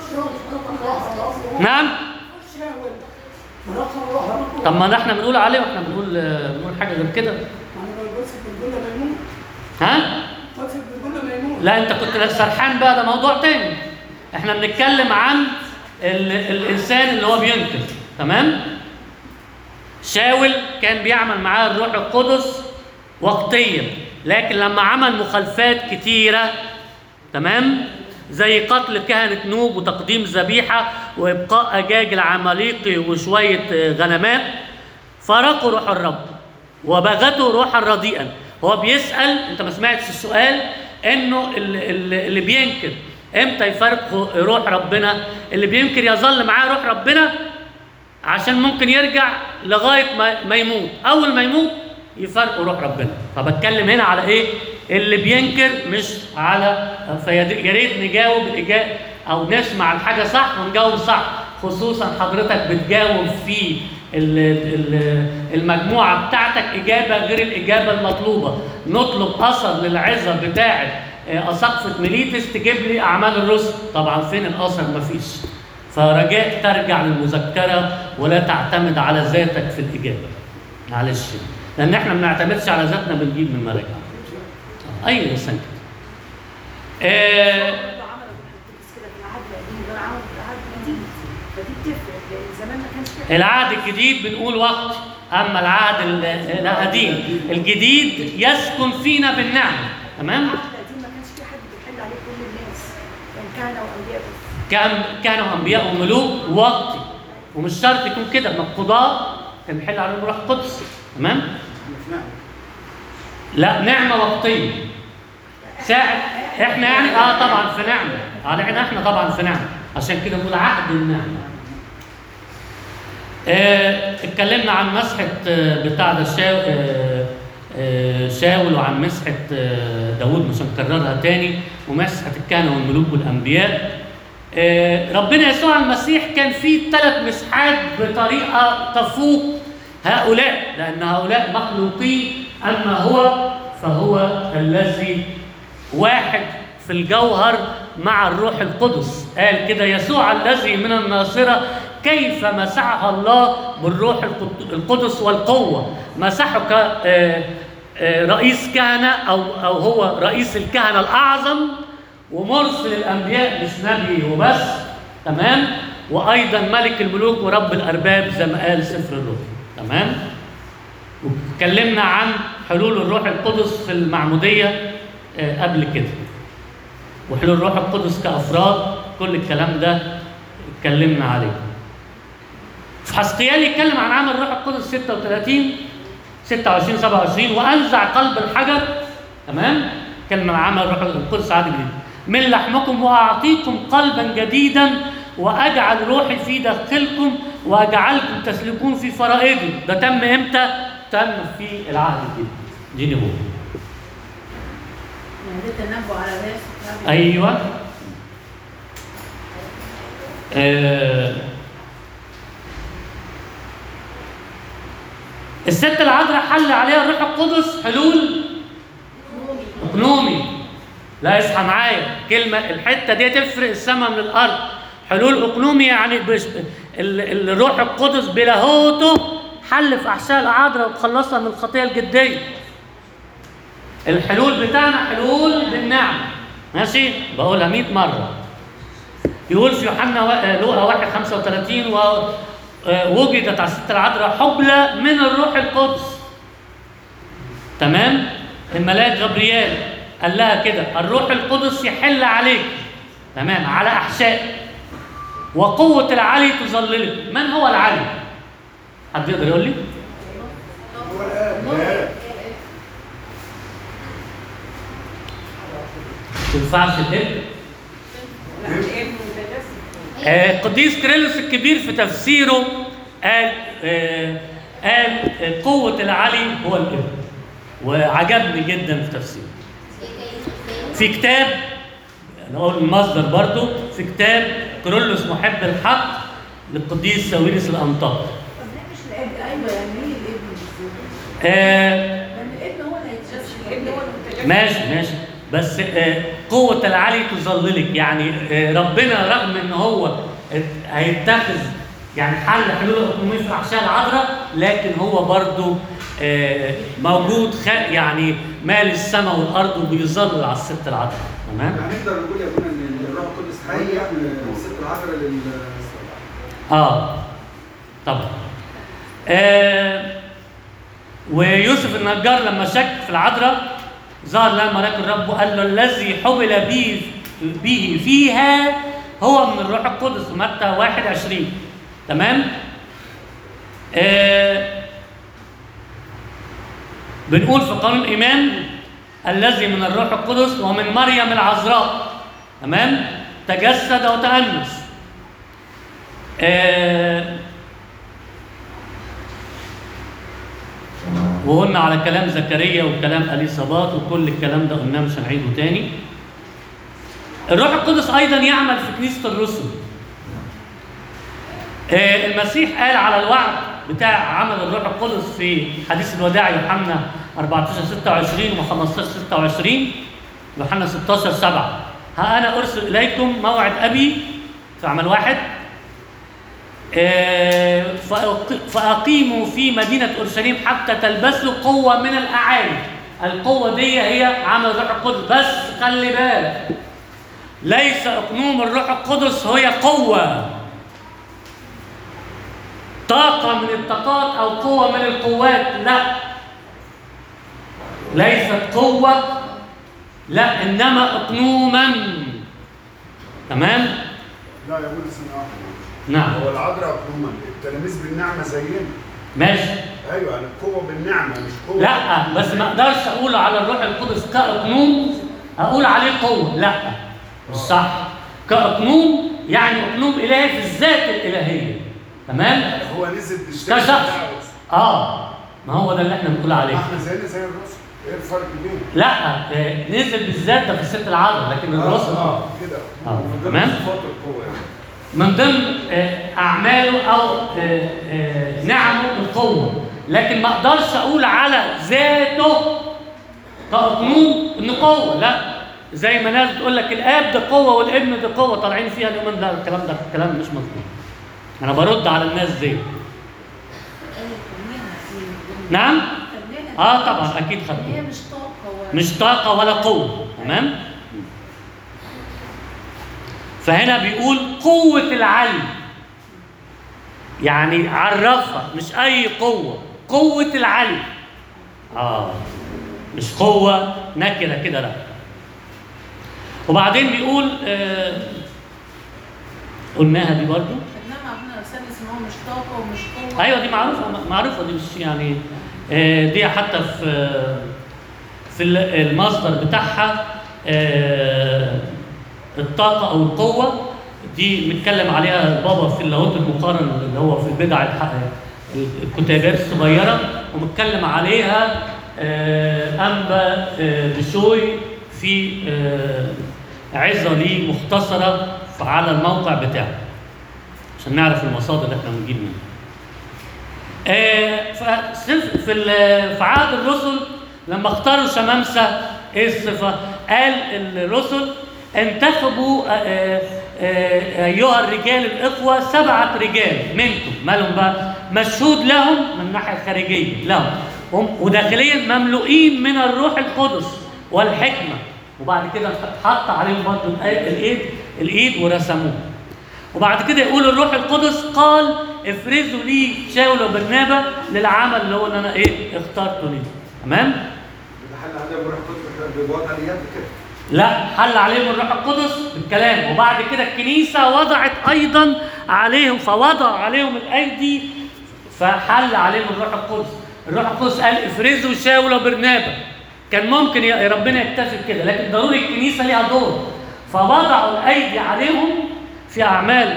نعم؟ طب ما احنا بنقول عليه واحنا بنقول حاجة غير كده. ها؟ لا انت كنت سرحان بقى، ده موضوع تاني. احنا بنتكلم عن الانسان اللي هو بينكر. تمام؟ شاول كان بيعمل معاه الروح القدس وقتيا، لكن لما عمل مخالفات كتيرة، تمام، زي قتل كهنة نوب وتقديم ذبيحة وإبقاء أجاج العماليقي وشوية غنمات، فارقوا روح الرب وبغتوا روحا رديئا. هو بيسأل، أنت ما سمعتش السؤال، إنه اللي بينكر إمتى يفارق روح ربنا؟ اللي بينكر يظل معاه روح ربنا عشان ممكن يرجع لغاية ما يموت. أول ما يموت يفرقوا روح ربنا. فبتكلم هنا على ايه؟ اللي بينكر، مش على يا ريت نجاوب او نسمع الحاجه صح ونجاوب صح، خصوصا حضرتك بتجاوب في المجموعه بتاعتك اجابه غير الاجابه المطلوبه. نطلب اثر للعظه بتاعه اساقفه ميليتس تجيب لي اعمال الرسل. طبعا فين الاثر؟ مفيش. فرجاء ترجع للمذكره ولا تعتمد على ذاتك في الاجابه، معلش، لأن احنا ما بنعتمدش على ذاتنا، بنجيب من مراجع. أي إنسان كده. العهد الجديد بنقول وقت، أما العهد القديم الجديد يسكن فينا بالنعمة. تمام؟ العهد القديم ما كانش في حد بيحل عليه كل الناس، كان وأنبياء بس. كانوا أنبياء وملوك وقتي، ومش شرط يكون كده. ما القضاء كان بيحل عليهم الروح القدس. تمام؟ لا، نعمة وقتية. ساعة احنا يعني طبعا في نعمة. احنا طبعا في نعمة. عشان كده بقول عهد النعمة. اتكلمنا عن مسحة بتاع ده شاول، وعن مسحة داود مش هنكررها تاني، ومسحة الكهنة والملوك والأنبياء. ربنا يسوع المسيح كان فيه 3 مسحات بطريقة تفوق هؤلاء، لأن هؤلاء مخلوقين، أما هو فهو الذي واحد في الجوهر مع الروح القدس. قال كده: يسوع الذي من الناصرة كيف مسحها الله بالروح القدس والقوة، مسحه رئيس كهنة أو هو رئيس الكهنة الأعظم ومرسل الأنبياء، مش نبي وبس، تمام، وأيضا ملك الملوك ورب الأرباب زي ما قال سفر الروح، تمام. واتكلمنا عن حلول الروح القدس في المعمودية قبل كده، وحلول الروح القدس كأفراد، كل الكلام ده اتكلمنا عليه. في حزقيال يتكلم عن عمل الروح القدس 36 26 27: وأنزع قلب الحجر، تمام، اتكلم عن عمل الروح القدس عادي جدا، من لحمكم وأعطيكم قلبا جديدا وأجعل روحي في داخلكم وأجعلكم تسلكون في فرائضي. ده تم إمتى؟ تم في العهد الجديد. دي نبوة. يعني ده تنبؤ على ناس. أيوه. الست العذراء حل عليها الروح القدس حلول اقنومي. لا اصحى معايا، كلمه الحته دي تفرق السماء من الارض. حلول اقنومي يعني الروح القدس بلاهوته حل في احشاء العذراء وخلصها من الخطيه الجديه. الحلول بتاعنا حلول بالنعمه، ماشي؟ بقولها 100 مره. يقول في يوحنا لوقا 1:35: ووجدت على الست العذراء حبلى من الروح القدس، تمام. الملاك غبريال قال لها كده: الروح القدس يحل عليك، تمام، على احشاء، وقوه العلي تظللك. من هو العلي؟ حد يقدر يقول لي؟ هو الآب. تنفعش الابن؟ قديس كيرلس الكبير في تفسيره قال قوة العلي هو الابن، وعجبني جدا في تفسيره. في كتاب، نقول المصدر برضو، في كتاب كيرلس محب الحق للقديس ساويرس الأنطاكي. طب ليه مش الابن؟ ايوه، يعني مين الابن بالظبط؟ لان الابن هو اللي هيتجسد، الابن هو المتجسد. ماشي، بس قوة العلي تظللك، يعني ربنا رغم ان هو هيتخذ يعني حل حلول اقنوميه في احشاء العذراء، لكن هو برضه موجود يعني مال السماء والارض وبيظلل على الست العذراء، تمام؟ يعني نقدر نقول يا ابونا ان الروح القدس هيئ من الست العذراء طبعا. ويوسف النجار لما شك في العذراء ظهر له ملاك الرب وقال له: الذي حبل به فيها هو من الروح القدس، متى 1:20، تمام؟ بنقول في قانون الإيمان: الذي من الروح القدس ومن مريم العذراء، تمام؟ تجسد وتأنس. وقلنا على كلام زكريا وكلام اليصابات وكل الكلام ده قلناه مش هنعيده تاني. الروح القدس ايضا يعمل في كنيسه الرسل. المسيح قال على الوعد بتاع عمل الروح القدس في حديث الوداع يوحنا 14:26 و15:26، يوحنا 16:7: ها انا ارسل اليكم موعد ابي، في عمل 1، فأقيموا في مدينة أورشليم حتى تلبسوا قوة من الأعالي. القوة دي هي عمل الروح القدس، بس خلي بالك ليس أقنوم الروح القدس هي قوة، طاقة من الطاقات أو قوة من القوات، لا، ليست قوة، لا، إنما أقنوما، تمام؟ لا يا ابونا سنة واحدة. نعم. هو العذراء اقنوما، التلاميذ بالنعمة زينا. ماشي. ايوه، يعني القوة بالنعمة مش قوة. لا، بس ما اقدرش اقول على الروح القدس كاقنوم اقول عليه قوة، لا، مش صح. كاقنوم يعني اقنوم الهي في الذات الالهيه. تمام؟ هو نزل بالشكل كشخص. ما هو ده اللي احنا بنقول عليه. احنا زينا زي الرسل، ايه الفرق بينهم؟ لا نزل بالذات ده في الست العذراء، لكن الرسل كده تمام؟ صفات القوه يعني. من ضمن اعماله او نعمه القوه، لكن ما اقدرش اقول على ذاته كاقنوم ان قوه. لا، زي ما ناس بتقول لك الاب ده قوه والابن ده قوه طالعين فيها اليومين ده، الكلام مش مظبوط. انا برد على الناس دي. نعم؟ طبعا اكيد هي خدتوها. مش طاقه ولا قوه. تمام؟ فهنا بيقول قوة العلي، يعني عرفها مش أي قوة العلي. مش قوة نكرة كده، لا. وبعدين بيقول قلناها دي برضو. انما احنا رسالة ان هو مش طاقه ومش قوه. ايوه دي معروفة دي، مش يعني دي حتى في المصدر بتاعها الطاقة أو القوة دي بنتكلم عليها البابا في اللاهوت المقارن اللي هو في البدع الكتابات الصغيرة، ومتكلم عليها أنبا بشوي في عظة ليه مختصرة على الموقع بتاعه عشان نعرف المصادر اللي احنا بنجيب منها. في عهد الرسل لما اختاروا شمامسة ايه الصفة؟ قال الرسل انتخبوا ايها الرجال الاخوه 7 رجال منكم، مالهم بقى؟ مشهود لهم من الناحيه الخارجيه لهم وداخليا مملوئين من الروح القدس والحكمه، وبعد كده اتحط عليهم برضه الايد ورسموه. وبعد كده يقول الروح القدس قال افرزوا لي شاول وبرنابا للعمل اللي هو ان انا اخترته ليه. تمام؟ حل عليهم الروح القدس بوضع اليد كده. لا، حل عليهم الروح القدس بالكلام، وبعد كده الكنيسه وضعت ايضا عليهم، فوضع عليهم الايدي فحل عليهم الروح القدس. الروح القدس قال افرزوا شاول وبرنابا. كان ممكن ربنا يكتفي كده، لكن ضروري الكنيسه ليها دور، فوضعوا الايدي عليهم في اعمال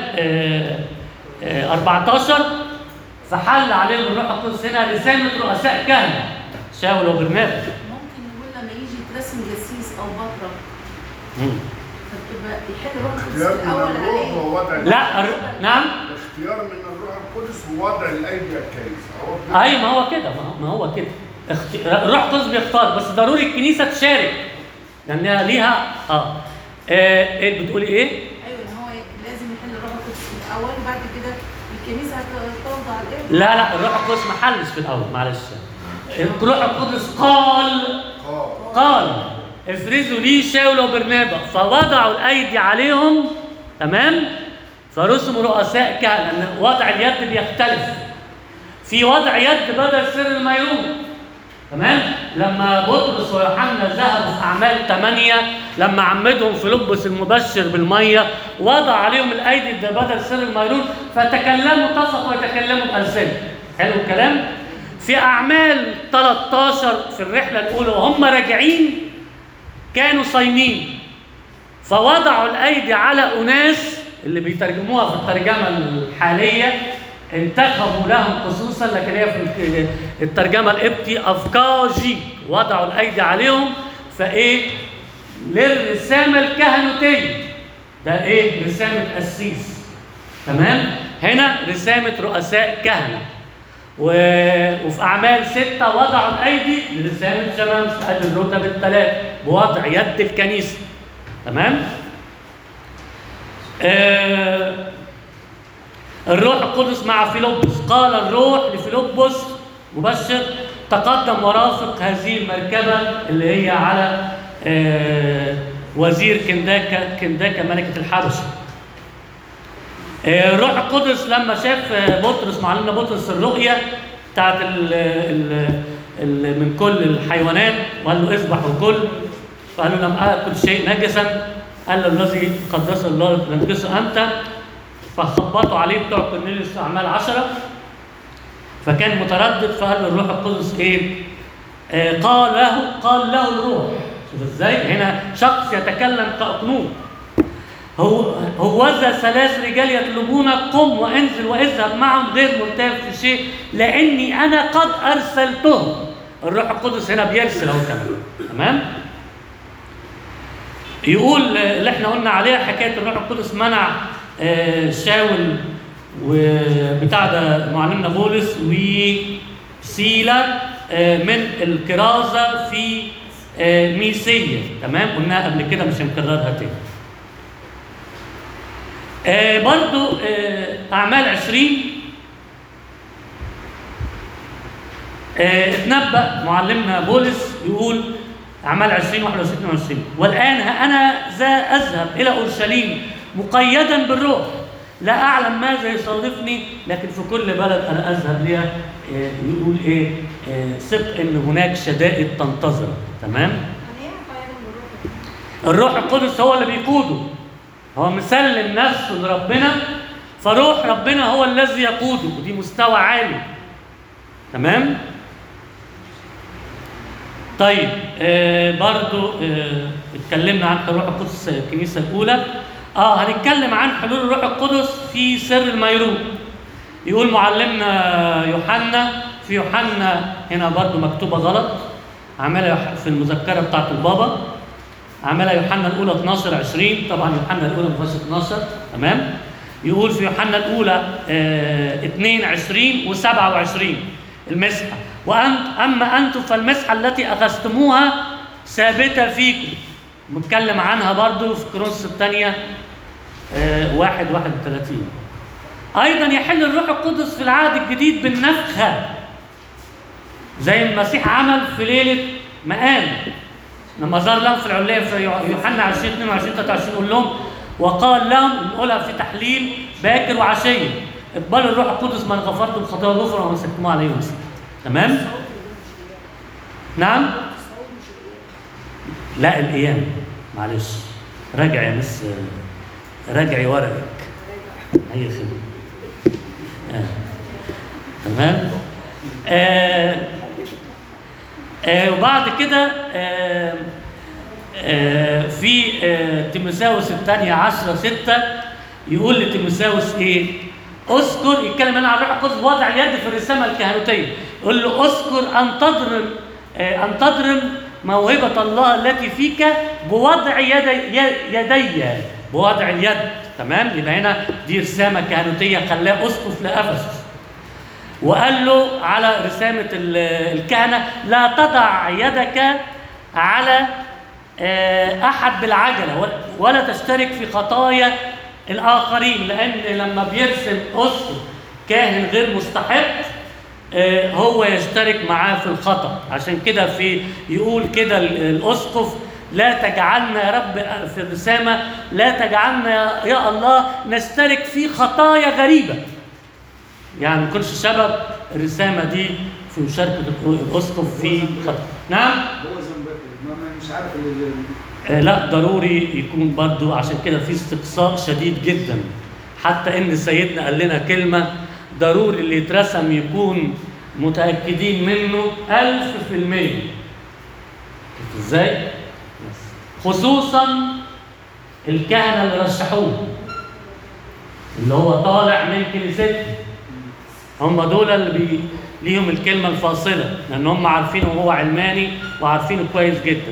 14 فحل عليهم الروح القدس. هنا رسامه رؤساء كهنه شاول وبرنابا. ممكن نقول لما يجي يترسم جسيس او بطرك فتبقى يحل الروح القدس الاول عليه. نعم، اختيار من الروح القدس ووضع الايدي على الكنيسه. اي ما هو كده، ما هو كده الروح القدس بيختار، بس ضروري الكنيسه تشارك لانها ليها ايه بتقولي ايه؟ ايوه ان هو لازم يحل الروح القدس الاول وبعد كده الكنيسه هتوضع الايدي. لا الروح القدس ما حلش في الاول، معلش. الروح القدس قال افرزوا لي شاول وبرنابا، فوضعوا الايدي عليهم. تمام؟ فرسموا رؤساء كهنه. لان وضع اليد بيختلف، في وضع يد بدل سر الميرون. تمام؟ لما بطرس ويوحنا ذهبوا في اعمال 8 لما عمدهم فيلبس المبشر بالميه وضع عليهم الايدي ده بدل سر الميرون، فتكلموا اتفقوا يتكلموا بألسنة. حلو الكلام؟ في اعمال 13 في الرحله الاولى وهم راجعين كانوا صايمين، فوضعوا الايدي على اناس اللي بيترجموها في الترجمه الحاليه انتخبوا لهم خصوصا، لكن هي في الترجمه القبطي افكاجي، وضعوا الايدي عليهم للرسامه الكهنوتيه. ده رسامه قسيس. تمام؟ هنا رسامه رؤساء كهنه. وفي اعمال 6 وضعوا الايدي لرسامه شمامس، ادي الرتب الثلاث بوضع يد الكنيسه. تمام؟ الروح القدس مع فيلبس، قال الروح لفيلبس مبشر تقدم ورافق هذه المركبه اللي هي على وزير كنداكا ملكه الحبشه. الروح القدس لما شاف بطرس معلمنا بطرس الرؤيا بتاعت من كل الحيوانات وقال له اذبح وكل، فقال له لم اكل شيء نجسا، قال له الذي قدس الله نجسه انت، فخبطوا عليه بتوع كورنيليوس في اعمال 10 فكان متردد، فقال له الروح القدس قال له الروح. شوف ازاي هنا شخص يتكلم كأقنوم. هوذا 3 رجال يطلبونك، قم وانزل واذهب معهم غير مرتاب في شيء لاني انا قد ارسلتهم. الروح القدس هنا بيرسل اهو كمان. تمام؟ يقول اللي احنا قلنا عليها حكايه الروح القدس منع شاول وبتاع ده معلمنا بولس وسيلا من الكرازه في ميسيه. تمام؟ قلناها قبل كده مش هنكررها تاني. برضو أعمال 20 اتنبأ معلمنا بولس يقول أعمال 20 21 والآن ها أنا ذا أذهب إلى أورشليم مقيدا بالروح، لا أعلم ماذا يصادفني، لكن في كل بلد أنا أذهب ليها يقول إيه ثق إن هناك شدائد تنتظر. تمام؟ يعني ايه مقيدا بالروح؟ الروح القدس هو اللي بيقوده، هو مسلم نفسه لربنا، فروح ربنا هو الذي يقوده، ودي مستوى عالي. تمام؟ طيب برضو اتكلمنا عن الروح القدس الكنيسة الأولى. هنتكلم عن حلول الروح القدس في سر الميرون. يقول معلمنا يوحنا، في يوحنا هنا برضو مكتوبة غلط، عملها في المذكرة بتاعت البابا، عملها يوحنا الأولى 12-20، طبعا يوحنا الأولى ما فيهاش 12. تمام؟ يقول في يوحنا الأولى 22 و27 المسحة، أما أنتم فالمسحة التي أخذتموها ثابتة فيكم. بنتكلم عنها برضو في كورنثوس الثانية 1:31. أيضا يحل الروح القدس في العهد الجديد بالنفخة زي المسيح عمل في ليلة مقام لما ظهر لهم في العلية في يوحنا 20:22-23 يقول لهم وقال لهم، نقولها في تحليل باكر وعشية، اقبلوا الروح القدس من غفرتم الخطايا غفرا ومن مسكتموه عليه مسك. تمام؟ نعم؟ لا القيامة، معلش راجع يا مس، راجعي ورقك أي خدمة. تمام؟ وبعد كده في تيموثاوس الثانية 10:6 يقول لتيموثاوس ايه؟ اذكر، يتكلم هنا عن الروح القدس وضع اليد في الرسامة الكهنوتية، يقول له اذكر أن تضرم موهبة الله التي فيك بوضع يدي، بوضع اليد. تمام؟ يبقى هنا دي رسامة كهنوتية خلاه أسقف لأفسس. وقال له على رسامة الكهنة لا تضع يدك على أحد بالعجلة ولا تشترك في خطايا الآخرين، لأن لما بيرسم أسقف كاهن غير مستحق هو يشترك معاه في الخطأ. عشان كده يقول كده الأسقف لا تجعلنا يا رب في الرسامة، لا تجعلنا يا الله نشترك في خطايا غريبة، يعني ما يكونش سبب الرسامة دي في مشاركة الأسقف في خطأ. نعم؟ هو مش عارف لا ضروري يكون برضو، عشان كده في استقصاء شديد جدا، حتى ان سيدنا قال لنا كلمة ضروري اللي يترسم يكون متأكدين منه 1000%. ازاي؟ خصوصا الكهنة اللي رشحوه اللي هو طالع من كنيستهم، هم دول اللي ليهم الكلمة الفاصلة، لأن هم عارفينه هو علماني وعارفينه كويس جدا.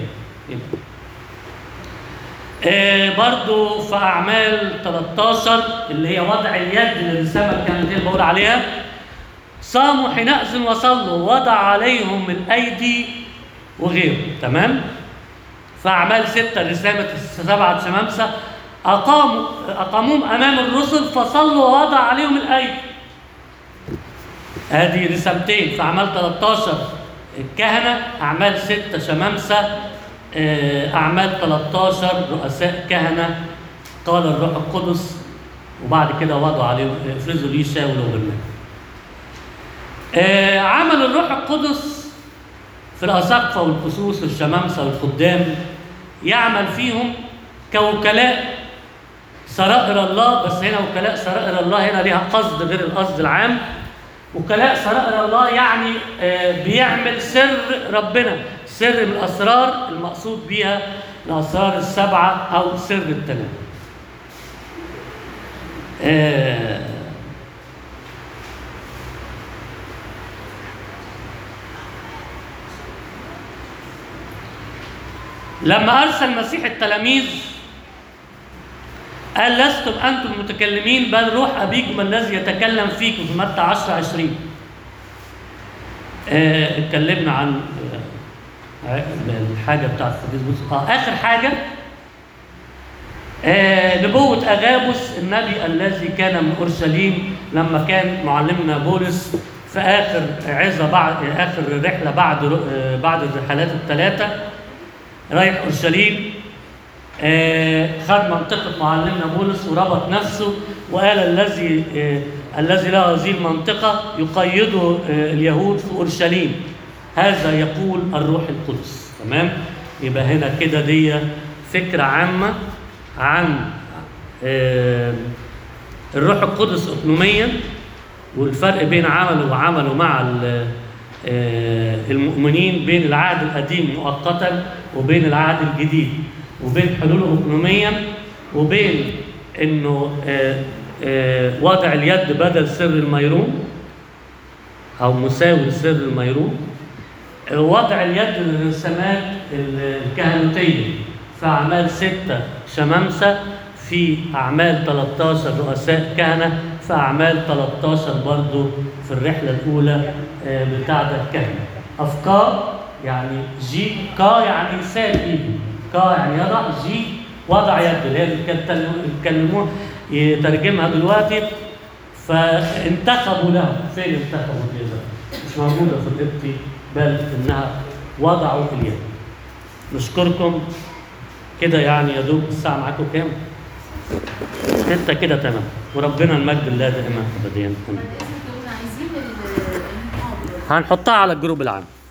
برضو في أعمال 13 اللي هي وضع اليد للرسامة الكهنوتية اللي بقول عليها، صاموا حينئذ وصلوا وضع عليهم الأيدي وغيره. تمام؟ في أعمال 6 رسامة 7 شمامسة أقاموهم أمام الرسل فصلوا ووضع عليهم الأيدي. هذه رسالتين في أعمال 13 الكهنة، أعمال 6 شمامسة، أعمال 13 رؤساء كهنة قال الروح القدس، وبعد كده وضعوا عليهم افرزوا لي شاول وبرنابا. عمل الروح القدس في الأساقفة والخصوص الشمامسة والخدام، يعمل فيهم كوكلاء سرائر الله، بس هنا وكلاء سرائر الله هنا ليها قصد غير القصد العام. وكلاء سرائر الله يعني بيعمل سر ربنا، سر من الأسرار المقصود بها الأسرار السبعة أو سر التنام. لما أرسل المسيح التلاميذ قال لستم أنتم المتكلمين بل روح أبيكم الذي يتكلم فيكم في متى 10:20. اتكلمنا عن الحاجة بتاعت القديس. آخر حاجة نبوة أغابوس النبي الذي كان من أورشليم لما كان معلمنا بولس في آخر عظة بعد آخر رحلة بعد الرحلات الثلاثة رايح أورشليم. خد منطقة معلمنا بولس وربط نفسه وقال الذي له هذه المنطقة يقيده اليهود في أورشليم، هذا يقول الروح القدس. تمام؟ يبقى هنا كده دي فكرة عامة عن الروح القدس أقنوميا والفرق بين عمله وعمله مع المؤمنين، بين العهد القديم مؤقتا وبين العهد الجديد، وبين حلوله أقنوميا، وبين انه وضع اليد بدل سر الميرون او مساوي لسر الميرون، وضع اليد للرسامات الكهنوتيه في اعمال 6 شمامسه، في اعمال 13 رؤساء كهنه، في اعمال 13 برضو في الرحله الاولى بتاع الكهنه. افكار يعني جي، كا يعني سال ايده، كا يعني يضع، جي وضع يد اللي هي بيتكلموها يترجمها دلوقتي. فانتخبوا له، فين انتخبوا اليد؟ مش موجوده في القبطي، بل انها وضعوا اليد. نشكركم كده، يعني يا دوب الساعه معاكم كام؟ 6 كده تمام، وربنا المجد لله دائما ابديا. هنحطها على الجروب العام.